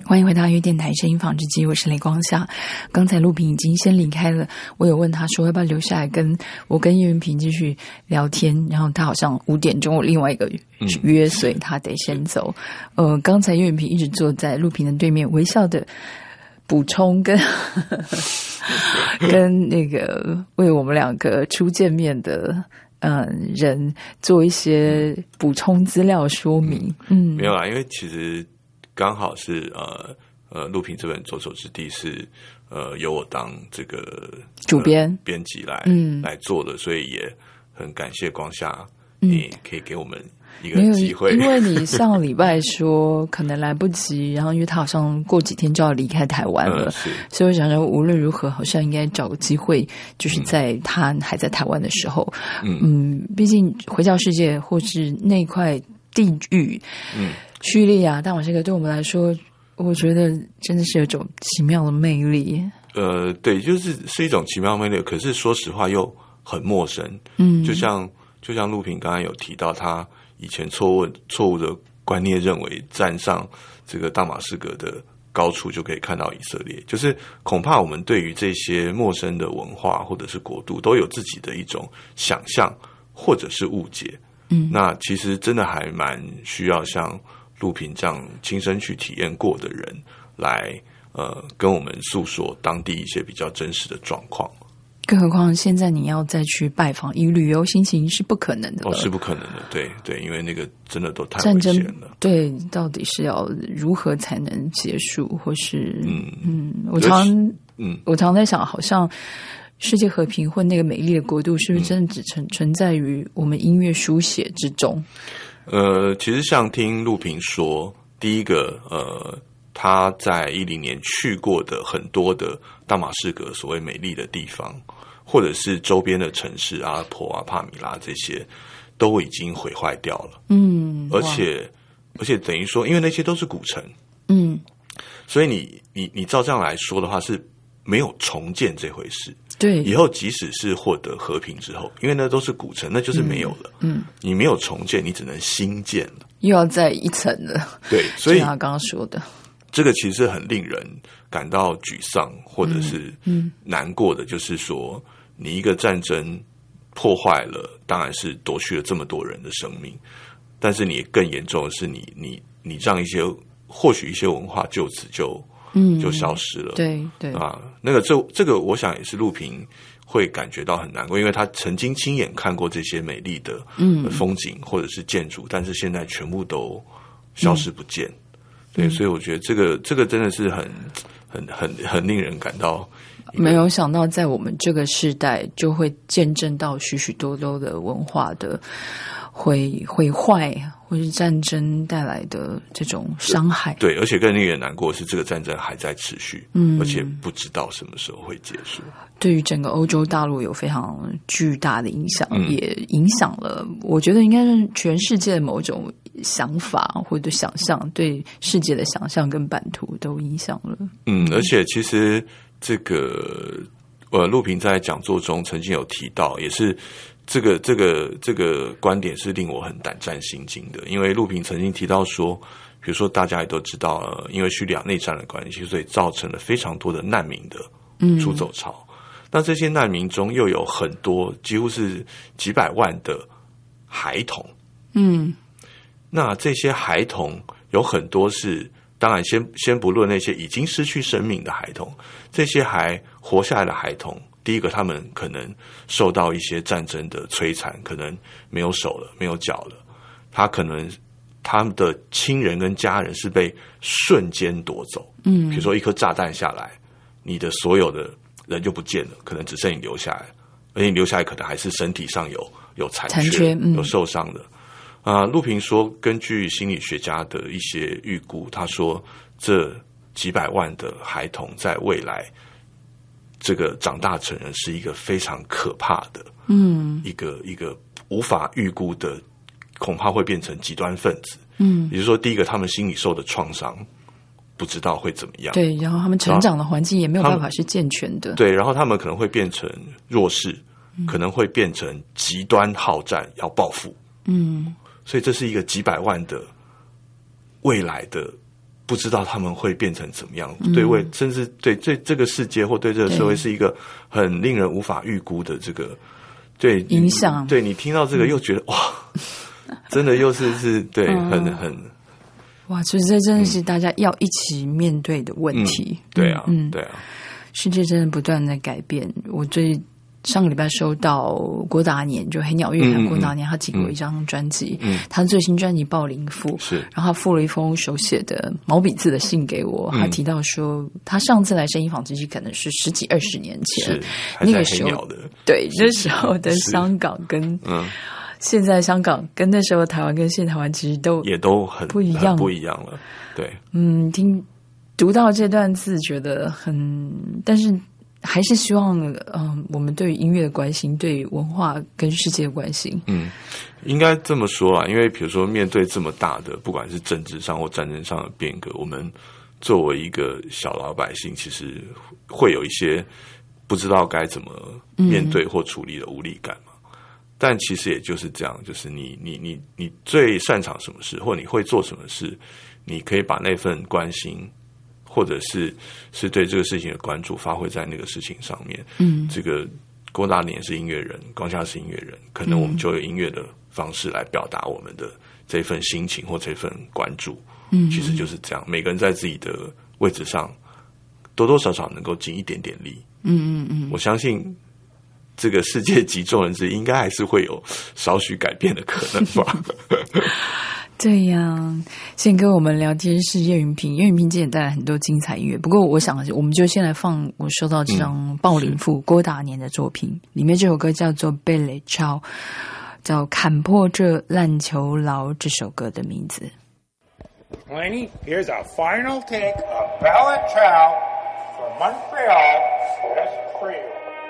[SPEAKER 1] 欢迎回到粤电台声音纺织机，我是雷光夏。刚才陆平已经先离开了，我有问他说要不要留下来跟我跟叶云平继续聊天，然后他好像五点钟有另外一个约，所以他得先走。呃，刚才叶云平一直坐在陆平的对面，微笑的补充跟跟那个为我们两个初见面的嗯人做一些补充资料说明。嗯，
[SPEAKER 4] 没有啦，因为其实刚好是呃呃，陆平这本《左手之地》是呃由我当这个
[SPEAKER 1] 主编、呃、
[SPEAKER 4] 编辑来、
[SPEAKER 1] 嗯、
[SPEAKER 4] 来做的，所以也很感谢光夏，
[SPEAKER 1] 嗯、
[SPEAKER 4] 你可以给我们一个机会。
[SPEAKER 1] 因为你上礼拜说可能来不及，然后因为他好像过几天就要离开台湾了，
[SPEAKER 4] 嗯、
[SPEAKER 1] 所以我想说无论如何，好像应该找个机会，就是在他还在台湾的时候，嗯，嗯毕竟回教世界或是那块地域，嗯。叙利亚大马士革对我们来说，我觉得真的是有一种奇妙的魅力。
[SPEAKER 4] 呃，对，就是是一种奇妙的魅力，可是说实话又很陌生。嗯，就像就像陆平刚刚有提到，他以前错误错误的观念认为站上这个大马士革的高处就可以看到以色列，就是恐怕我们对于这些陌生的文化或者是国度都有自己的一种想象或者是误解。嗯，那其实真的还蛮需要像陆平这样亲身去体验过的人来呃跟我们诉说当地一些比较真实的状况。
[SPEAKER 1] 更何况现在你要再去拜访，以旅游心情是不可能的了。
[SPEAKER 4] 哦，是不可能的，对对，因为那个真的都太危险了。
[SPEAKER 1] 对，到底是要如何才能结束，或是嗯嗯，我常嗯我常在想，好像世界和平或那个美丽的国度，是不是真的只存、嗯、存在于我们音乐书写之中？
[SPEAKER 4] 呃，其实像听陆平说，第一个呃，他在一零年去过的很多的大马士革所谓美丽的地方，或者是周边的城市阿拉颇啊、帕米拉这些，都已经毁坏掉了。嗯，而且而且等于说，因为那些都是古城，嗯，所以你你你照这样来说的话，是没有重建这回事。
[SPEAKER 1] 对，
[SPEAKER 4] 以后即使是获得和平之后，因为那都是古城，那就是没有了。嗯，你没有重建，你只能新建了，
[SPEAKER 1] 又要再一层了。
[SPEAKER 4] 对，所以
[SPEAKER 1] 他刚刚说的，
[SPEAKER 4] 这个其实很令人感到沮丧或者是难过的，就是说，你一个战争破坏了，当然是夺去了这么多人的生命，但是你更严重的是你，你你你让一些或许一些文化就此就。嗯，就消失了。
[SPEAKER 1] 对对
[SPEAKER 4] 啊，那个这这个，我想也是陆平会感觉到很难过，因为他曾经亲眼看过这些美丽的嗯风景或者是建筑，但是现在全部都消失不见。嗯、对，所以我觉得这个这个真的是很很很很令人感到。
[SPEAKER 1] 没有想到，在我们这个时代，就会见证到许许多多的文化的毁毁坏，或是战争带来的这种伤害。
[SPEAKER 4] 对，而且更令人难过的是，这个战争还在持续，嗯，而且不知道什么时候会结束。
[SPEAKER 1] 对于整个欧洲大陆有非常巨大的影响，嗯、也影响了，我觉得应该是全世界的某种想法或者想象，对世界的想象跟版图都影响了。
[SPEAKER 4] 嗯，而且其实这个呃，陆平在讲座中曾经有提到，也是。这个这个这个观点是令我很胆战心惊的，因为陆平曾经提到说，比如说大家也都知道，呃、因为叙利亚内战的关系，所以造成了非常多的难民的出走潮。嗯、那这些难民中又有很多，几乎是几百万的孩童。嗯，那这些孩童有很多是，当然先先不论那些已经失去生命的孩童，这些还活下来的孩童。第一个，他们可能受到一些战争的摧残，可能没有手了，没有脚了。他可能他们的亲人跟家人是被瞬间夺走，嗯，比如说一颗炸弹下来，你的所有的人就不见了，可能只剩你留下来，而且你留下来可能还是身体上有有残缺、残缺嗯、有受伤的。啊、呃，陆平说，根据心理学家的一些预估，他说这几百万的孩童在未来。这个长大成人是一个非常可怕的，嗯，一个一个无法预估的，恐怕会变成极端分子，嗯，也就是说，第一个他们心理受的创伤，不知道会怎么样，
[SPEAKER 1] 对，然后他们成长的环境也没有办法是健全的，
[SPEAKER 4] 对，然后他们可能会变成弱势，嗯、可能会变成极端好战要报复，嗯，所以这是一个几百万的未来的不知道他们会变成怎么样，嗯、对未甚至对对这个世界或对这个社会是一个很令人无法预估的这个对
[SPEAKER 1] 影响。
[SPEAKER 4] 对你听到这个又觉得、嗯、哇，真的又是是对、嗯、很很
[SPEAKER 1] 哇，所以这真的是大家要一起面对的问题。
[SPEAKER 4] 嗯、对啊，嗯，对啊，
[SPEAKER 1] 世界真的不断的改变。我最上个礼拜收到郭达年，就黑鸟乐团郭达年，他寄给我一张专辑，嗯，他最新专辑《暴灵赋》
[SPEAKER 4] 是，
[SPEAKER 1] 然后他附了一封手写的毛笔字的信给我，嗯、他提到说，他上次来声音纺织机可能是十几二十年前，那个时候的，对，那时候的香港跟嗯。现在香港跟那时候台湾跟现在台湾其实都
[SPEAKER 4] 也都很
[SPEAKER 1] 不一样，
[SPEAKER 4] 不一样了。对，
[SPEAKER 1] 嗯，听读到这段字觉得很，但是还是希望，嗯，我们对于音乐的关心，对于文化跟世界的关心，
[SPEAKER 4] 嗯，应该这么说啦。因为比如说面对这么大的，不管是政治上或战争上的变革，我们作为一个小老百姓，其实会有一些不知道该怎么面对或处理的无力感。嗯，但其实也就是这样，就是你你你你最擅长什么事，或你会做什么事，你可以把那份关心，或者是是对这个事情的关注，发挥在那个事情上面。嗯，这个郭达年是音乐人，光夏是音乐人，可能我们就有音乐的方式来表达我们的这份心情或这份关注。嗯，其实就是这样，每个人在自己的位置上，多多少少能够尽一点点力。嗯嗯嗯，我相信。这个世界级众人之应该还是会有少许改变的可能吧。
[SPEAKER 1] 对呀，先跟我们聊天是叶云平，叶云平今天也带来很多精彩音乐。不过我想，我们就先来放我收到这张《暴灵赋》郭达年的作品，里面这首歌叫做《贝雷超》，叫《砍破这烂囚牢》这首歌的名字。
[SPEAKER 5] Lenny, here's a final take of Bella Ciao from Montreal, just for you.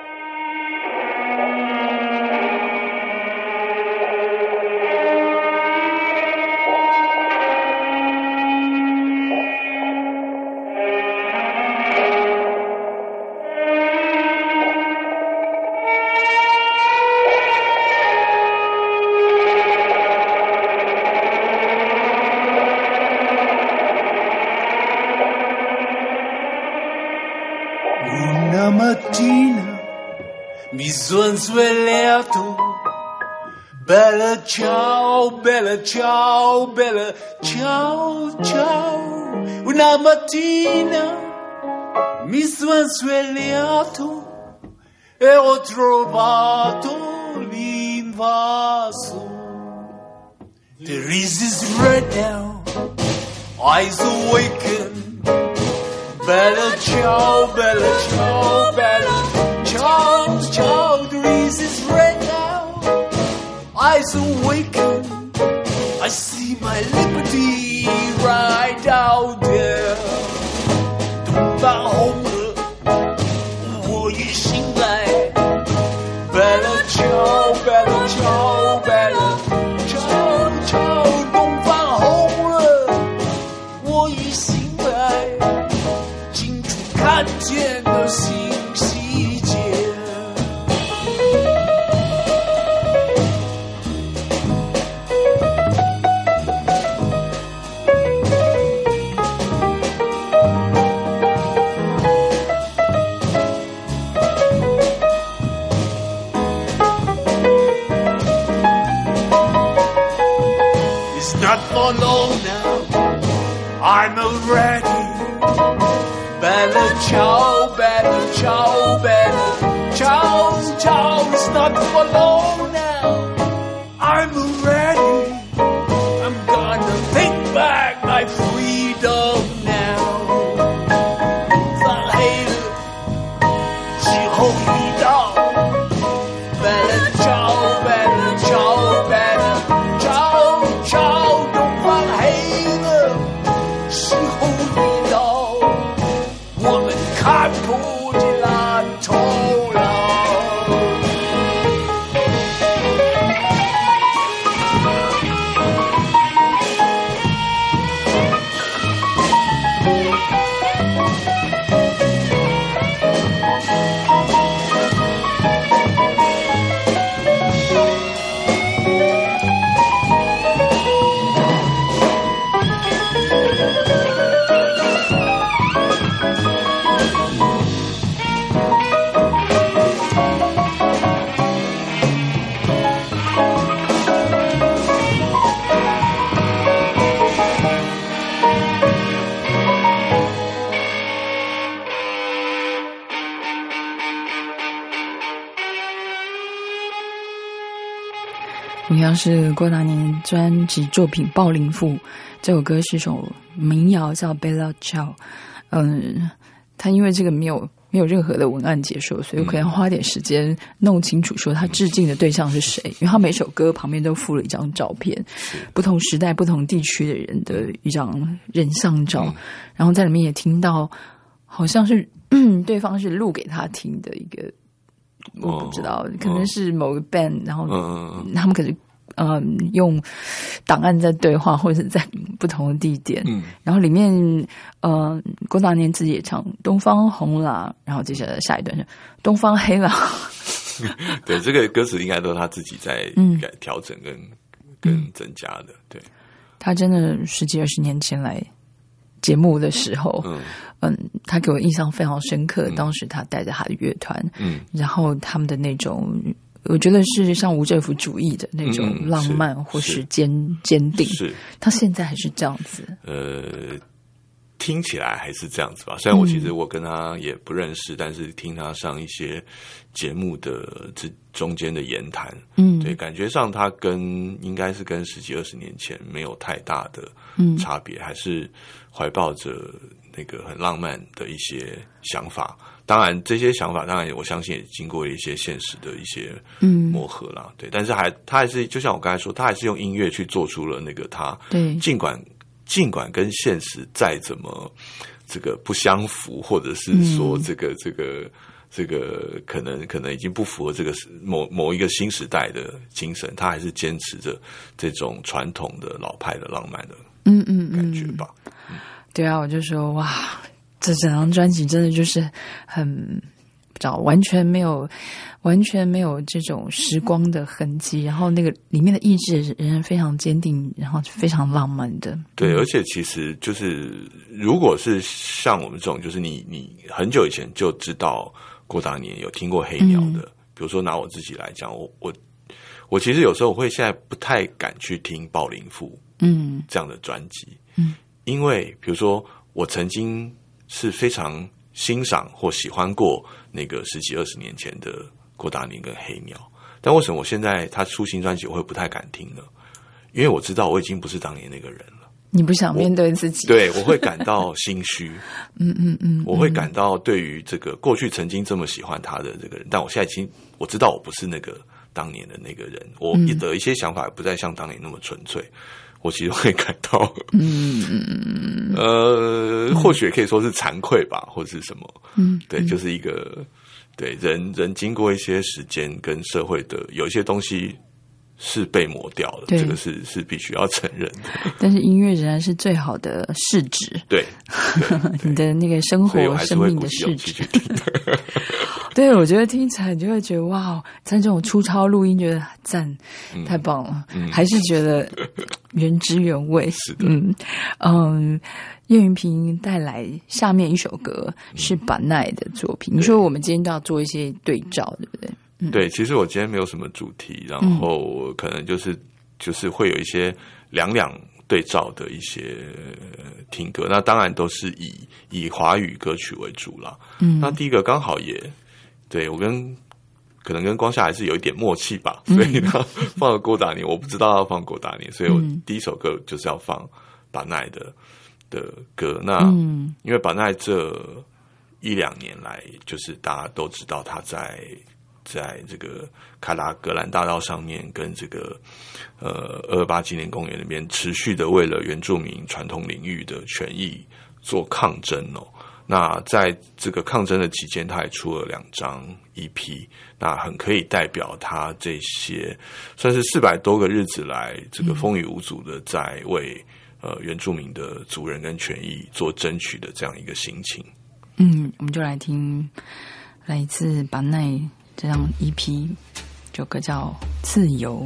[SPEAKER 3] ，Una mattina mi son svegliato, bella ciao, bella ciao, bella ciao, ciao. Una mattina mi son svegliato e ho trovato l'invaso. The wreath is red now, eyes awaken.Bella ciao, bella ciao, bella ciao, ciao. The wreath is red now, eyes awaken. I see my liberty right out there. 东方红了，我也醒来。Bella ciao, bella ciao, bella ciao, ciao. 东方红了，我也醒来。看见的新细节。It's not for long now, I'm ready.Bella ciao, bella ciao, bella ciao, ciao. It's not for long now, I'm ready. I'm gonna take back my freedom now. 在黑的时候遇到 Bella ciao, bella ciao, bella ciao, ciao. 东方黑的时候遇到我们看不见烂透了。
[SPEAKER 1] 同样是郭达年专辑作品《暴灵妇》，这首歌是首民谣，叫《Bella Ciao》。嗯，他因为这个没有没有任何的文案解说，所以我可能要花点时间弄清楚说他致敬的对象是谁，因为他每首歌旁边都附了一张照片，不同时代不同地区的人的一张人像照，嗯、然后在里面也听到好像是、嗯、对方是录给他听的一个，我不知道、哦、可能是某个 band、哦、然后他们可能嗯，用档案在对话，或者是在不同的地点。嗯，然后里面呃，郭达年自己也唱“东方红啦”，然后接下来下一段是“东方黑啦”。
[SPEAKER 4] 对，这个歌词应该都是他自己在改调整跟、嗯、跟增加的。对，
[SPEAKER 1] 他真的十几二十年前来节目的时候，嗯嗯，他给我印象非常深刻。嗯、当时他带着他的乐团，嗯，然后他们的那种。我觉得是像无政府主义的那种浪漫或是坚、嗯、是坚定，是他现在还是这样子。
[SPEAKER 4] 呃，听起来还是这样子吧。虽然我其实我跟他也不认识，嗯、但是听他上一些节目的这中间的言谈，嗯，对，感觉上他跟应该是跟十几二十年前没有太大的差别，嗯、还是怀抱着那个很浪漫的一些想法。当然，这些想法当然我相信也经过一些现实的一些磨合啦，嗯、对。但是还他还是就像我刚才说，他还是用音乐去做出了那个他，对。尽管尽管跟现实再怎么这个不相符，或者是说这个、嗯、这个这个可能可能已经不符合这个某某一个新时代的精神，他还是坚持着这种传统的老派的浪漫的嗯嗯感觉吧。嗯嗯嗯
[SPEAKER 1] 对啊，我就说哇。这整张专辑真的就是很不知道，完全没有完全没有这种时光的痕迹，然后那个里面的意志仍然非常坚定，然后非常浪漫的。
[SPEAKER 4] 对，而且其实就是如果是像我们这种，就是你你很久以前就知道郭达年有听过黑鸟的，嗯、比如说拿我自己来讲，我我我其实有时候我会现在不太敢去听暴灵妇嗯这样的专辑，嗯，因为比如说我曾经。是非常欣赏或喜欢过那个十几二十年前的郭达年跟黑鸟，但为什么我现在他出新专辑我会不太敢听呢？因为我知道我已经不是当年那个人了。
[SPEAKER 1] 你不想面对自己？
[SPEAKER 4] 对，我会感到心虚。
[SPEAKER 1] 嗯嗯嗯，
[SPEAKER 4] 我会感到对于这个过去曾经这么喜欢他的这个人，但我现在已经我知道我不是那个当年的那个人，我的一些想法不再像当年那么纯粹。我其实会感到，嗯，呃，或许也可以说是惭愧吧，或者是什么，嗯，对，就是一个，对，人人经过一些时间跟社会的有一些东西是被磨掉了，这个是是必须要承认的。
[SPEAKER 1] 但是音乐仍然是最好的市值，
[SPEAKER 4] 对，
[SPEAKER 1] 你的那个生活生命的市值。对，我觉得听起来你就会觉得哇，在这种粗糙录音觉得赞，嗯、太棒了，嗯、还是觉得原汁原味。
[SPEAKER 4] 是的，
[SPEAKER 1] 嗯嗯，叶云平带来下面一首歌是板奈的作品，嗯、你说我们今天都要做一些对照，对不对？嗯、
[SPEAKER 4] 对，其实我今天没有什么主题，然后可能就是、嗯、就是会有一些两两对照的一些听歌，那当然都是以以华语歌曲为主啦。嗯，那第一个刚好也。对，我跟可能跟光夏还是有一点默契吧，所以呢，放了郭达年，我不知道要放郭达年，所以我第一首歌就是要放板奈的的歌。那、嗯、因为板奈这一两年来，就是大家都知道他在在这个卡拉格兰大道上面，跟这个呃二二八纪念公园那边持续的为了原住民传统领域的权益做抗争哦。那在这个抗争的期间，他还出了两张 E P， 那很可以代表他这些算是四百多个日子来这个风雨无阻的在为呃原住民的族人跟权益做争取的这样一个心情。
[SPEAKER 1] 嗯，我们就来听来自板奈这张 E P， 这首歌叫《自由》。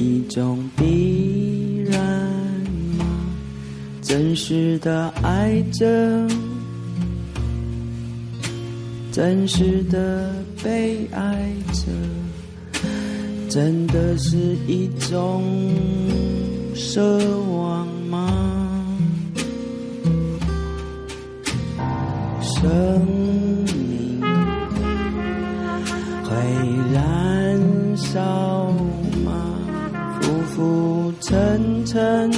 [SPEAKER 6] 一种必然吗？真实的爱着，真实的被爱着，真的是一种奢望吗？生命会燃烧吗？浮浮沉沉，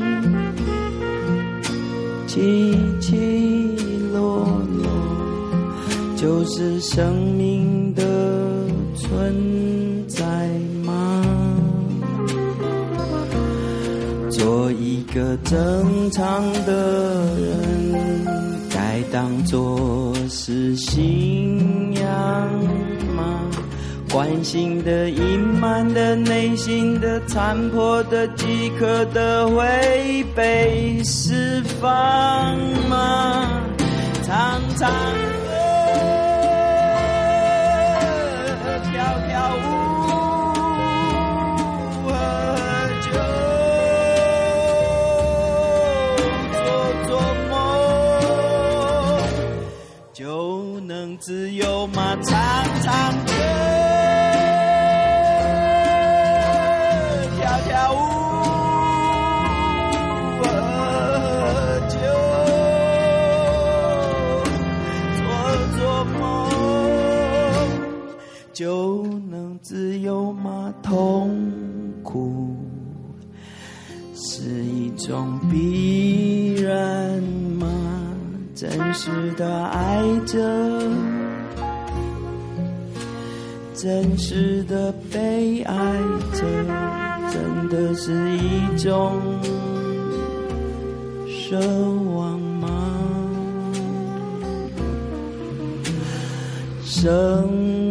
[SPEAKER 6] 起起落落，就是生命的存在吗？做一个正常的人，该当作是信仰吗？关心的、隐瞒的、内心的、残破的、饥渴的，会被释放吗？常常的飘飘舞，喝酒，做做梦，就能自由吗？常常的就能自由吗？痛苦是一种必然吗？真实的爱着，真实的被爱着，真的是一种奢望吗？生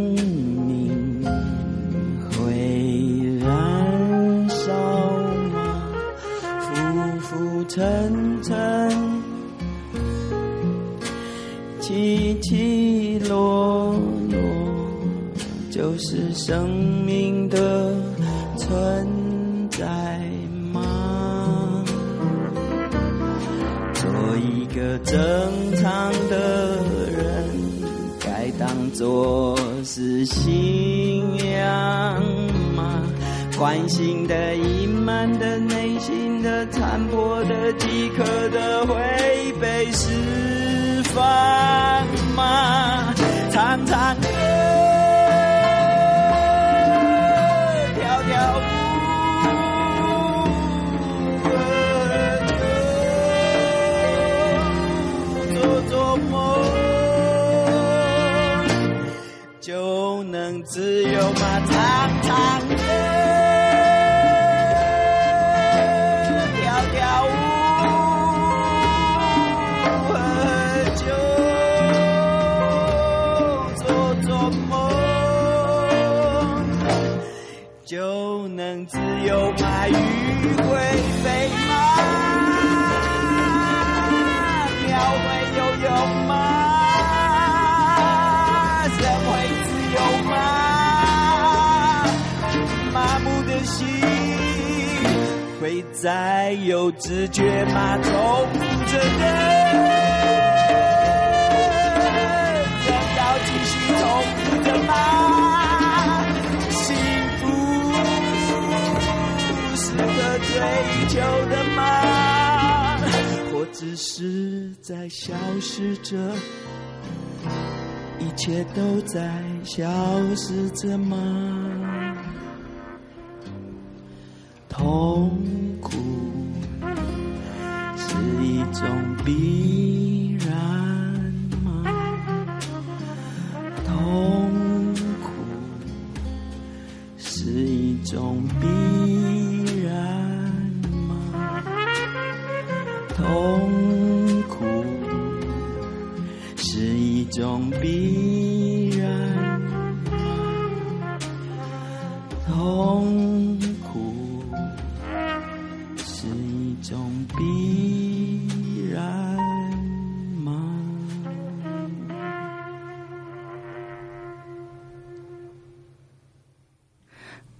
[SPEAKER 6] 沉沉，起起落落，就是生命的存在吗？做一个正常的人，该当作是信仰吗？关心的、隐瞒的、内心的、残破的、饥渴的，会被释放吗？常常的跳跳舞，喝酒，做做梦，就能自由吗？常常的就能自由吗？鱼会飞吗？鸟会游泳吗？人会自由吗？麻木的心会再有知觉吗？重复着的人要继续重复着吗？追求的吗？或只是在消失着，一切都在消失着吗？痛苦是一种必然吗？痛苦是一种必然，痛苦是一种必然，痛苦是一种必然吗？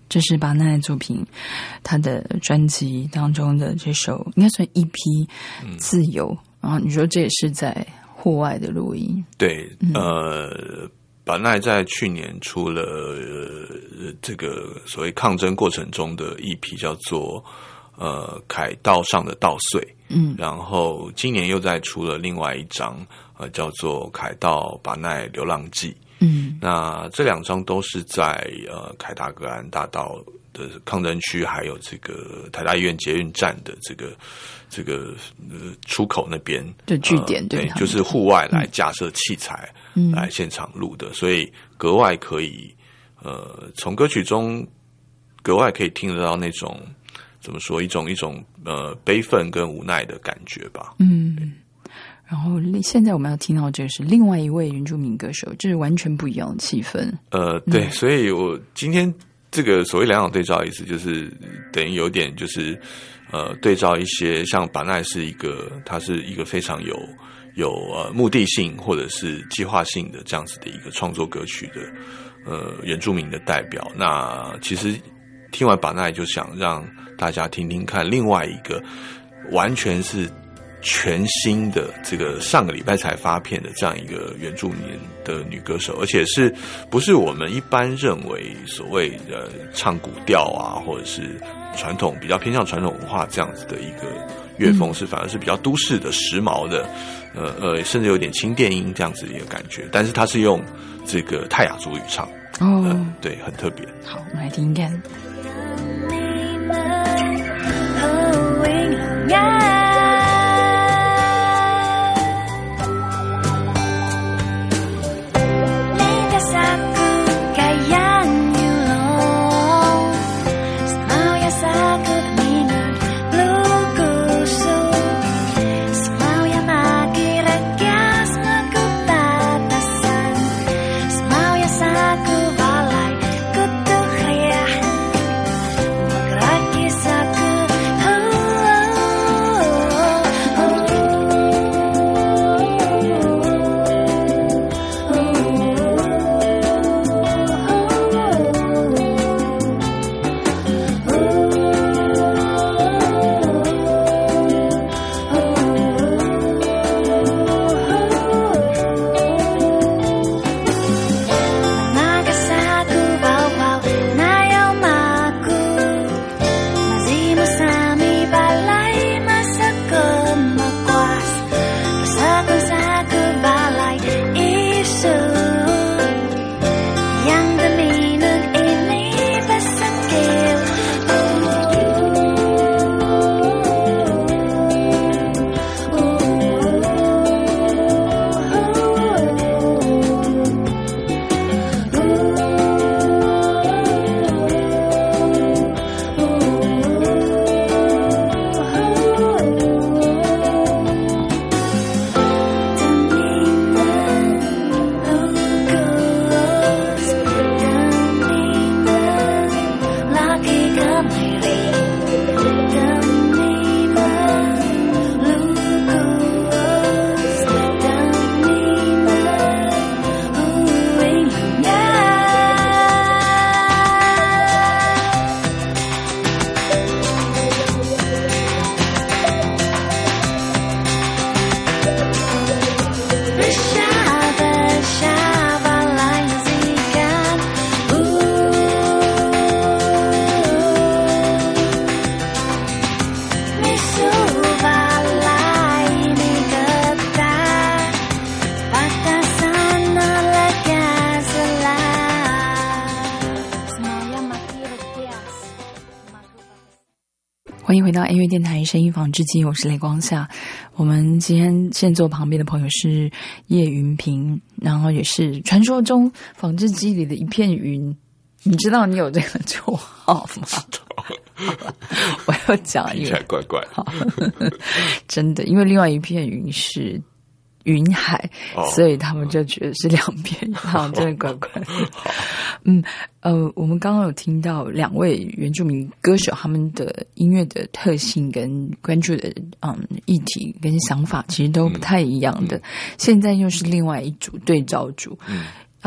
[SPEAKER 1] 这是巴奈的作品，他的专辑当中的这首应该算 E P 自由、嗯、然后你说这也是在户外的录音。
[SPEAKER 4] 对、嗯、呃巴奈在去年出了、呃、这个所谓抗争过程中的 E P 叫做呃凯道上的稻穗，嗯，然后今年又再出了另外一张呃叫做凯道巴奈流浪记，嗯，那这两张都是在呃凯达格兰大道的抗争区，还有这个台大医院捷运站的这个这个呃出口那边
[SPEAKER 1] 的据点，
[SPEAKER 4] 呃、对，就是户外来架设器材、嗯、来现场录的，所以格外可以呃从歌曲中格外可以听得到那种怎么说一种一种呃悲愤跟无奈的感觉吧。嗯。
[SPEAKER 1] 然后现在我们要听到这是另外一位原住民歌手，这是完全不一样的气氛。
[SPEAKER 4] 呃，对，嗯、所以我今天这个所谓两场对照意思，就是等于有点就是呃对照一些像巴奈是一个，他是一个非常有有呃目的性或者是计划性的这样子的一个创作歌曲的呃原住民的代表。那其实听完巴奈就想让大家听听看另外一个完全是全新的这个上个礼拜才发片的这样一个原住民的女歌手，而且是不是我们一般认为所谓的唱古调啊，或者是传统比较偏向传统文化这样子的一个乐风，是反而是比较都市的时髦的，呃呃，甚至有点轻电音这样子的一个感觉，但是它是用这个泰雅族语唱，哦、呃，对，很特别。
[SPEAKER 1] 好，我们来听听看。欢迎回到音乐电台声音纺织机，我是雷光夏。我们今天现坐旁边的朋友是叶云平，然后也是传说中纺织机里的一片云。你知道你有这个绰号吗？我要讲一个，
[SPEAKER 4] 听起来怪怪。
[SPEAKER 1] 真的，因为另外一片云是云海、哦、所以他们就觉得是两片云，真的怪怪的。嗯呃，我们刚刚有听到两位原住民歌手他们的音乐的特性跟关注的嗯议题跟想法其实都不太一样的、嗯、现在又是另外一组对照组。嗯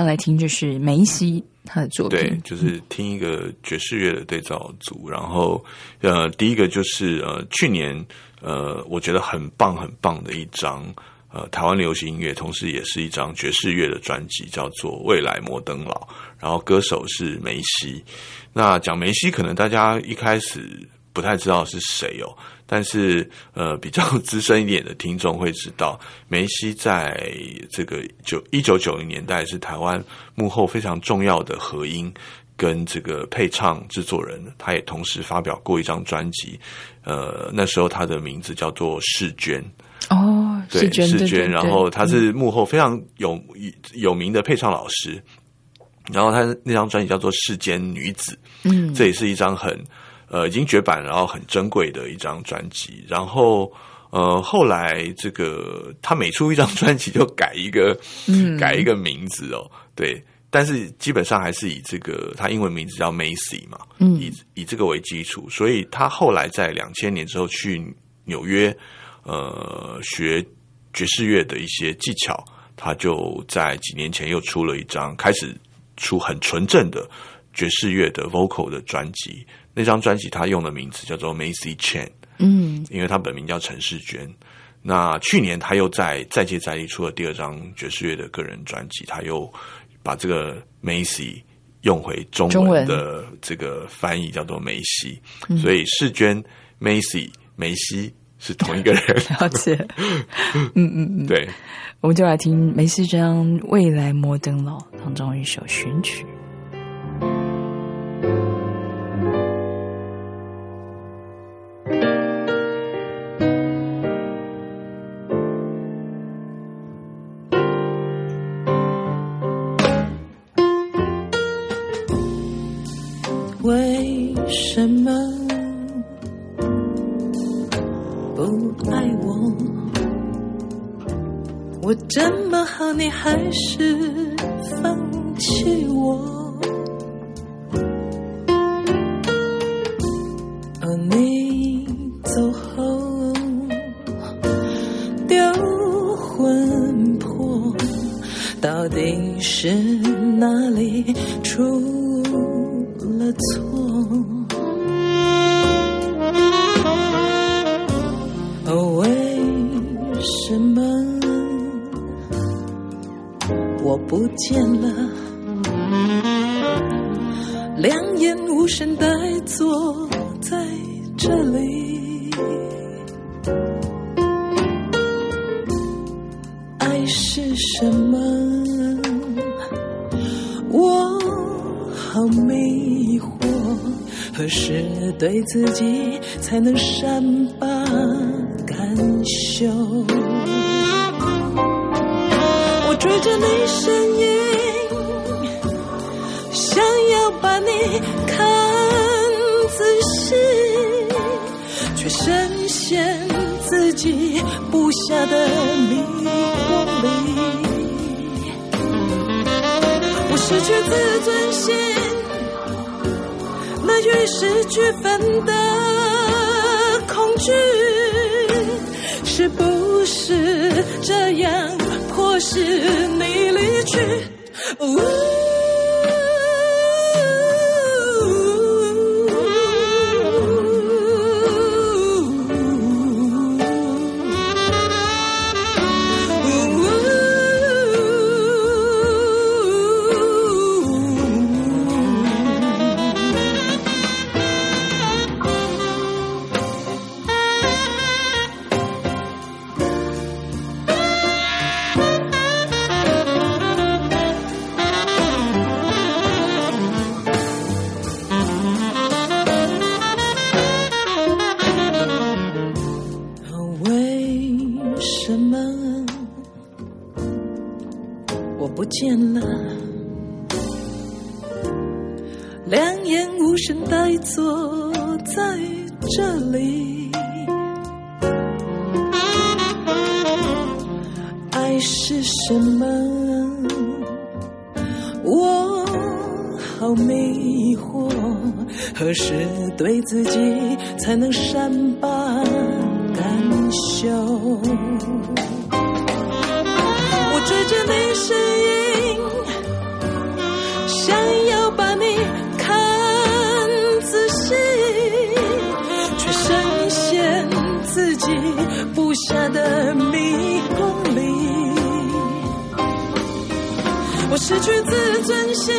[SPEAKER 1] 要来听就是梅西他的作品，
[SPEAKER 4] 对，就是听一个爵士乐的对照组。然后呃，第一个就是呃，去年呃，我觉得很棒很棒的一张呃台湾流行音乐，同时也是一张爵士乐的专辑，叫做《未来摩登老》，然后歌手是梅西。那讲梅西，可能大家一开始不太知道是谁哦，但是呃比较资深一点的听众会知道，梅西在这个九一九九零年代是台湾幕后非常重要的和音跟这个配唱制作人，他也同时发表过一张专辑，呃那时候他的名字叫做世娟。
[SPEAKER 1] 哦，
[SPEAKER 4] 对，
[SPEAKER 1] 世娟，
[SPEAKER 4] 世娟，然后他是幕后非常有、嗯、有名的配唱老师，然后他那张专辑叫做《世间女子》，嗯，这也是一张很呃已经绝版，然后很珍贵的一张专辑。然后呃后来这个他每出一张专辑就改一个，嗯，改一个名字哦，对。但是基本上还是以这个他英文名字叫 Macy 嘛，嗯，以以这个为基础，所以他后来在两千年之后去纽约。呃，学爵士乐的一些技巧，他就在几年前又出了一张，开始出很纯正的爵士乐的 vocal 的专辑。那张专辑他用的名字叫做 Macy Chan， 嗯，因为他本名叫陈世娟。那去年他又在再接再厉出了第二张爵士乐的个人专辑，他又把这个 Macy 用回中文的这个翻译叫做梅西，嗯，所以世娟、Macy、梅西。是同一个人，
[SPEAKER 1] 了解。嗯嗯嗯，
[SPEAKER 4] 对，
[SPEAKER 1] 我们就来听梅西这张《未来摩登老》当中一首选曲。
[SPEAKER 7] 为什么不爱我？我这么好，你还是放弃我？而你走后，丢魂魄，到底是哪里出了错？为什么我不见了？两眼无神呆坐在这里，爱是什么？我好迷惑，何时对自己才能善罢甘休？我追着你身影，想要把你看仔细，却深陷自己布下的迷宫里。我失去自尊心，那与失去分的恐惧，是不是这样迫使你离去？哦不见了，两眼无神呆坐在这里，爱是什么？我好迷惑，何时对自己才能善罢甘休？我追着你身影， 无暇的迷宫里，我失去自尊心，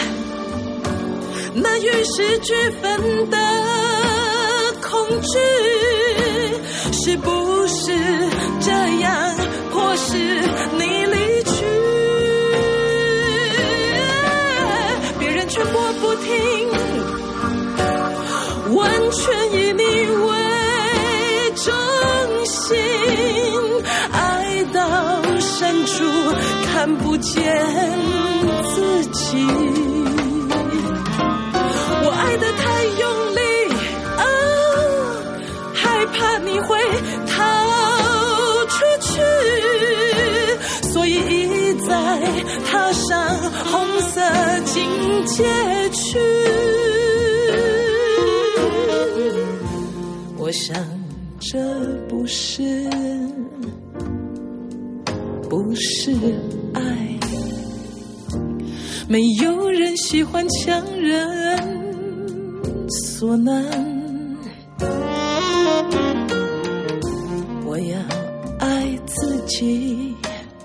[SPEAKER 7] 那与世俱焚的恐惧，是不是这样迫使你离去？别人劝我不听，完全以你为中心，爱到深处看不见自己。我爱得太用力，哦，害怕你会逃出去，所以一再踏上红色警戒区。我想这不是不是爱，没有人喜欢强人所难，我要爱自己，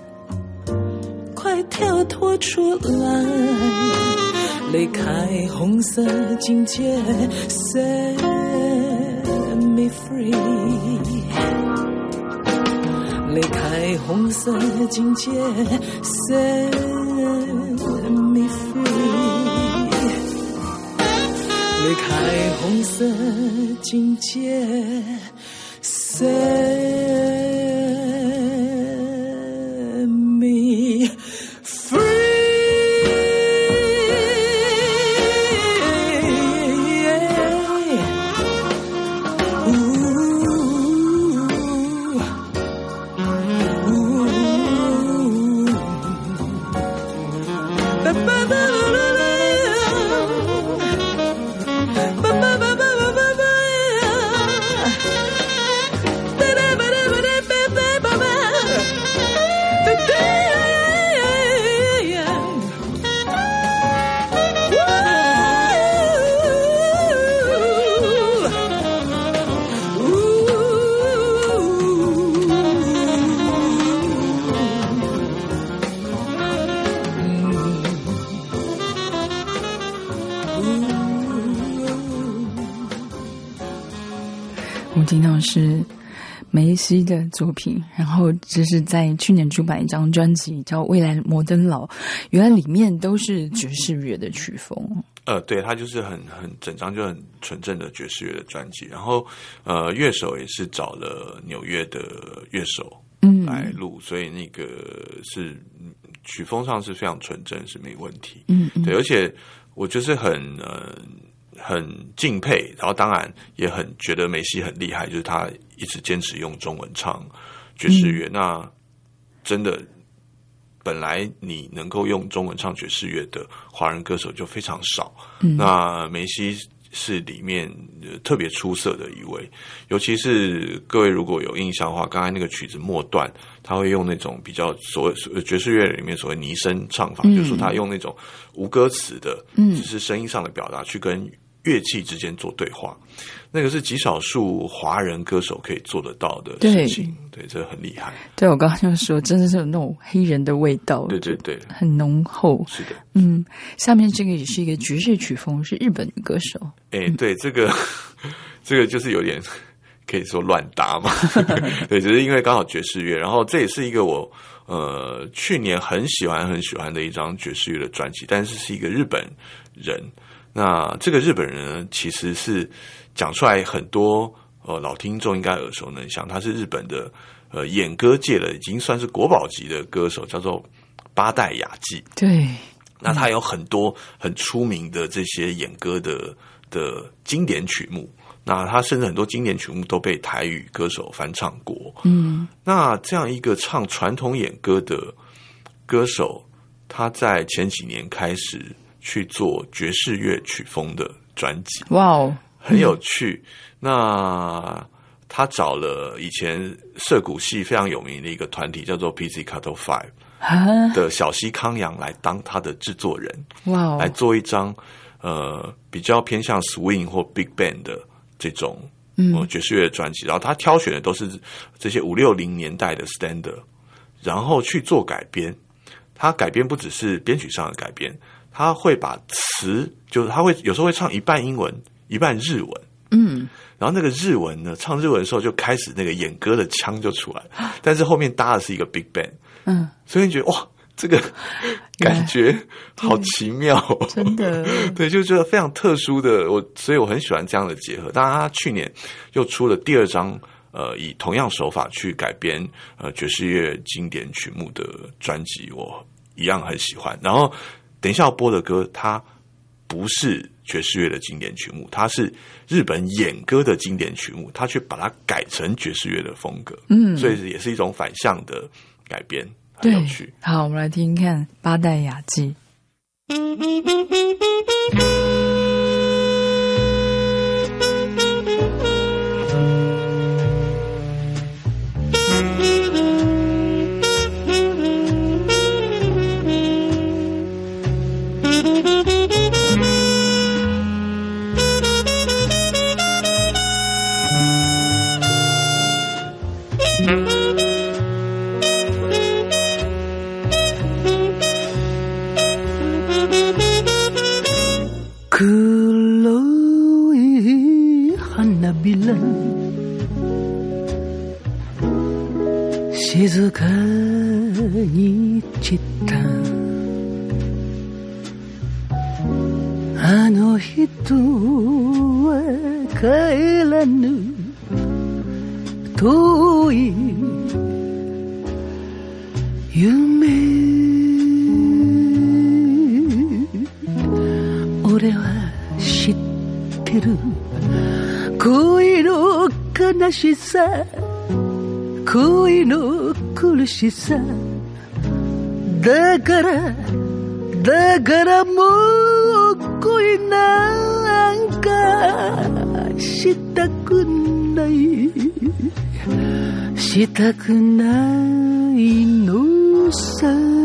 [SPEAKER 7] 快跳脱出来，离开红色警戒 Set me free， 离开红色警戒 Set me free， 离开红色警戒 Set me free。
[SPEAKER 1] 我听到是梅西的作品，然后这是在去年出版一张专辑叫《未来摩登佬》，原来里面都是爵士乐的曲风。
[SPEAKER 4] 呃，对，它就是很很整张就很纯正的爵士乐的专辑，然后呃，乐手也是找了纽约的乐手
[SPEAKER 1] 嗯
[SPEAKER 4] 来录，所以那个是曲风上是非常纯正，是没问题。
[SPEAKER 1] 嗯嗯，
[SPEAKER 4] 对，而且我就是很呃。很敬佩，然后当然也很觉得梅西很厉害，就是他一直坚持用中文唱爵士乐。嗯、那真的，本来你能够用中文唱爵士乐的华人歌手就非常少。嗯、那梅西是里面特别出色的一位，尤其是各位如果有印象的话，刚才那个曲子末段，他会用那种比较所谓爵士乐里面所谓拟声唱法，嗯、就是说他用那种无歌词的，嗯、只是声音上的表达去跟乐器之间做对话，那个是极少数华人歌手可以做得到的事情。对，对，这很厉害。
[SPEAKER 1] 对，我刚刚就说，真的是有那种黑人的味道。
[SPEAKER 4] 对对对，
[SPEAKER 1] 很浓厚。
[SPEAKER 4] 是的，
[SPEAKER 1] 嗯，下面这个也是一个爵士曲风，是日本的歌手。
[SPEAKER 4] 哎、欸，对，这个这个就是有点可以说乱搭嘛。对，只是因为刚好爵士乐，然后这也是一个我呃去年很喜欢很喜欢的一张爵士乐的专辑，但是是一个日本人。那这个日本人呢，其实是讲出来很多呃老听众应该耳熟能详，他是日本的呃演歌界的已经算是国宝级的歌手，叫做八代雅纪。
[SPEAKER 1] 对，
[SPEAKER 4] 那他有很多很出名的这些演歌的的经典曲目，那他甚至很多经典曲目都被台语歌手翻唱过。嗯，那这样一个唱传统演歌的歌手，他在前几年开始去做爵士乐曲风的专辑，
[SPEAKER 1] 哇哦，
[SPEAKER 4] 很有趣。嗯、那他找了以前涩谷系非常有名的一个团体，叫做 Pizzicato Five 的小西康洋来当他的制作人，哇哦，来做一张呃比较偏向 swing 或 big band 的这种嗯、呃、爵士乐的专辑，然后他挑选的都是这些五六零年代的 standard， 然后去做改编。他改编不只是编曲上的改编，他会把词，就是他会有时候会唱一半英文一半日文，嗯，然后那个日文呢，唱日文的时候就开始那个演歌的腔就出来，但是后面搭的是一个 big band， 嗯，所以你觉得哇，这个感觉好奇妙、哦，真的，对，就觉得非常特殊的，我所以我很喜欢这样的结合。当然，他去年又出了第二张。呃，以同样手法去改编呃爵士乐经典曲目的专辑，我一样很喜欢。然后等一下要播的歌，它不是爵士乐的经典曲目，它是日本演歌的经典曲目，它却把它改成爵士乐的风格，嗯，所以也是一种反向的改编，很有趣。
[SPEAKER 1] 好，我们来听听看八代雅纪。
[SPEAKER 7] 黒い花びら静かに散ったあの人は帰らぬ遠い夢俺は知ってる恋の悲しさ恋の苦しさだからだからもう恋なんかしたくないしたくないのさ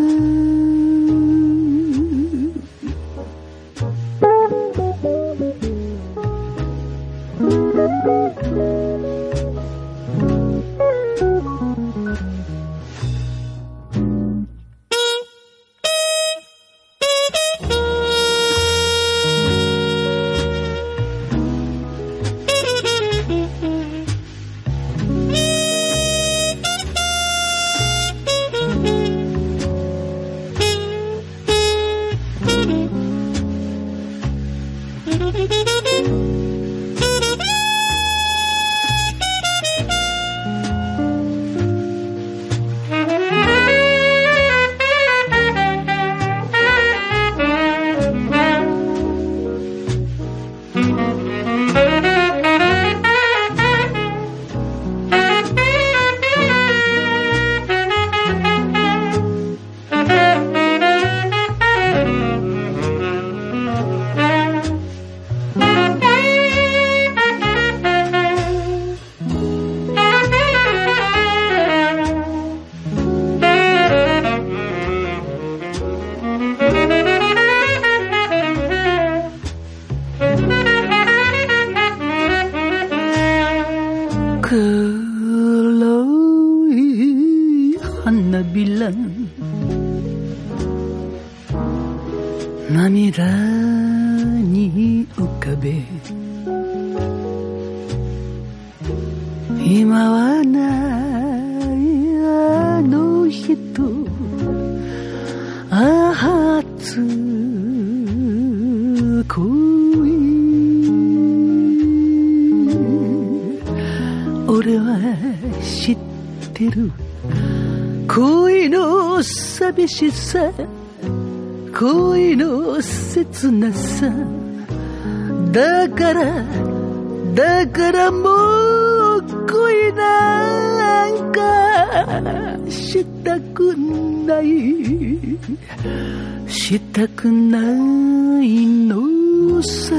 [SPEAKER 7] 涙に浮かべ今はないあの人初恋俺は知ってる恋の寂しさ恋の切なさだからだからもう恋なんかしたくないしたくないのさ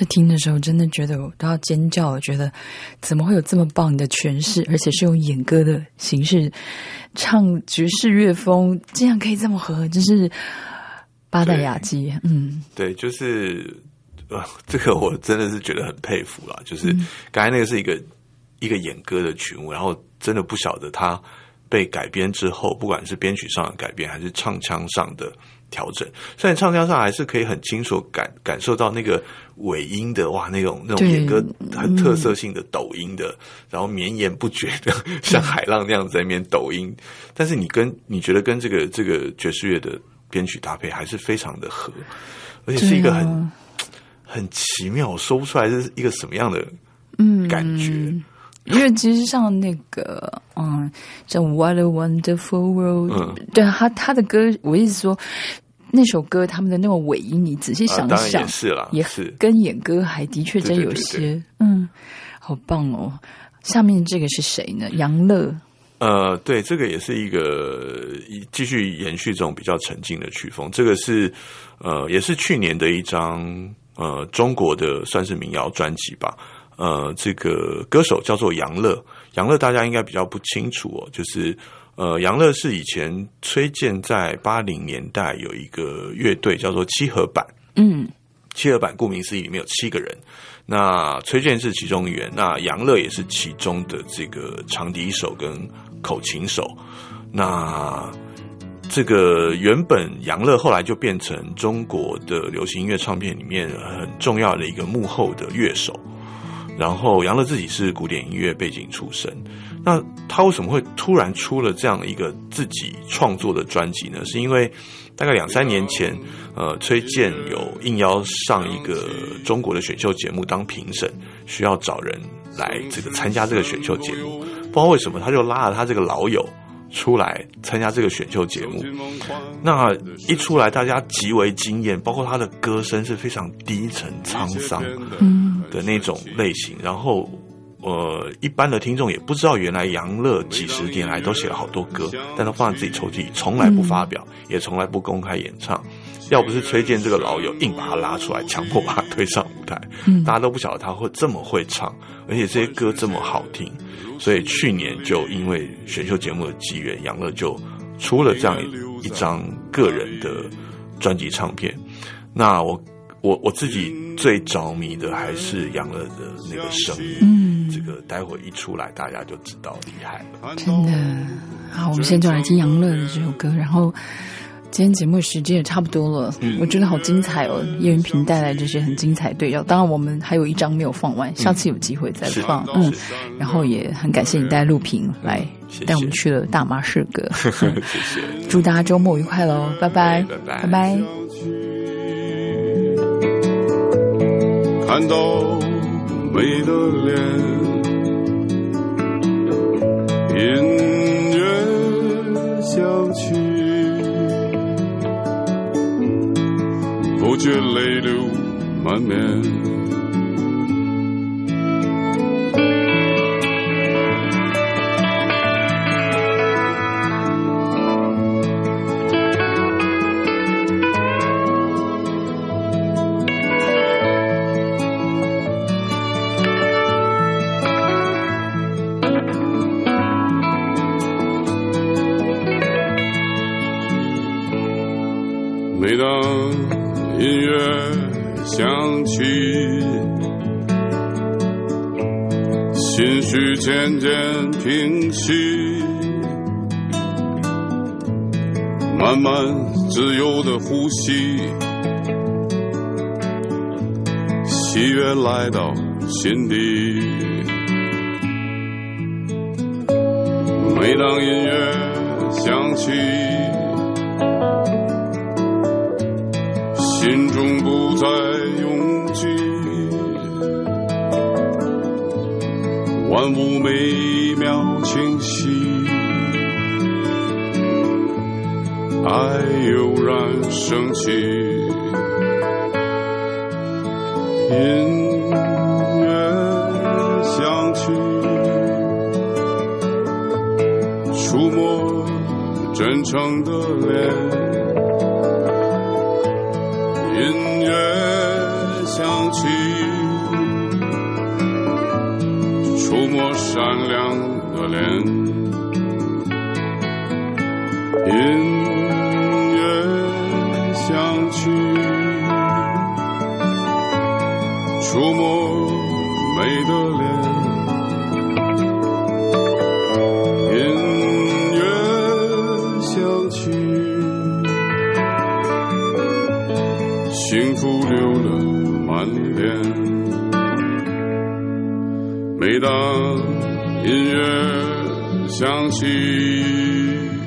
[SPEAKER 1] 听的时候真的觉得我都要尖叫，我觉得怎么会有这么棒的诠释，而且是用演歌的形式唱爵士乐风，竟然可以这么合，就是八代雅姬。嗯，
[SPEAKER 4] 对，就是呃，这个我真的是觉得很佩服啦。就是刚才那个是一个一个演歌的曲目，然后真的不晓得它被改编之后，不管是编曲上的改编还是唱腔上的调整，虽然唱腔上还是可以很清楚感感受到那个尾音的哇，那种那种演歌很特色性的抖音的，嗯、然后绵延不绝的，像海浪那样子在那边抖音。但是你跟你觉得跟这个这个爵士乐的编曲搭配还是非常的合，而且是一个很、啊、很奇妙，我说不出来是一个什么样的感觉。嗯
[SPEAKER 1] 因为其实像那个，嗯，像 What a Wonderful World，、嗯、对他他的歌，我一直说那首歌他们的那种尾音，你仔细想想，啊、当然
[SPEAKER 4] 也是啦，
[SPEAKER 1] 也
[SPEAKER 4] 是
[SPEAKER 1] 跟演歌还的确真有些，
[SPEAKER 4] 对对对对
[SPEAKER 1] 嗯，好棒哦。下面这个是谁呢？杨乐。
[SPEAKER 4] 呃，对，这个也是一个继续延续这种比较沉静的曲风。这个是呃，也是去年的一张呃中国的算是民谣专辑吧。呃，这个歌手叫做杨乐，杨乐大家应该比较不清楚哦，就是呃，杨乐是以前崔健在八零年代有一个乐队叫做七合板，嗯，七合板顾名思义里面有七个人，那崔健是其中一员，那杨乐也是其中的这个长笛手跟口琴手，那这个原本杨乐后来就变成中国的流行音乐唱片里面很重要的一个幕后的乐手。然后杨乐自己是古典音乐背景出身，那他为什么会突然出了这样一个自己创作的专辑呢？是因为大概两三年前，呃，崔健有应邀上一个中国的选秀节目当评审，需要找人来这个参加这个选秀节目，不知道为什么他就拉了他这个老友出来参加这个选秀节目。那一出来大家极为惊艳，包括他的歌声是非常低沉沧桑的那种类型，然后呃，一般的听众也不知道原来杨乐几十年来都写了好多歌，但都放在自己抽屉里，从来不发表，也从来不公开演唱。要不是崔健这个老友硬把他拉出来，强迫把他推上舞台，大家都不晓得他会这么会唱，而且这些歌这么好听。所以去年就因为选秀节目的机缘，杨乐就出了这样一张个人的专辑唱片。那我我我自己最着迷的还是杨乐的那个声音，嗯，这个待会一出来大家就知道厉害了。
[SPEAKER 1] 真的，好，我们现在就来听杨乐的这首歌，然后今天节目时间也差不多了，嗯、我觉得好精彩哦！叶云平带来这些很精彩对照，当然我们还有一张没有放完，下次有机会再放。嗯，嗯然后也很感谢你带录屏来带我们去了大马士革，
[SPEAKER 4] 谢谢，
[SPEAKER 1] 祝大家周末愉快喽，拜拜，
[SPEAKER 4] 拜拜，
[SPEAKER 1] 拜拜。
[SPEAKER 8] 看到美的脸，音乐响起，不觉泪流满面。每当音乐响起，心绪渐渐平息，慢慢自由的呼吸，喜悦来到心底。每当音乐响起，心中不再拥挤，万物美妙清晰，爱油然升起，音乐响起，触摸真诚的脸。音乐响起， 触摸善良的脸，音乐响起，触摸美的脸，音乐响起，幸福流了满脸。每当音乐响起，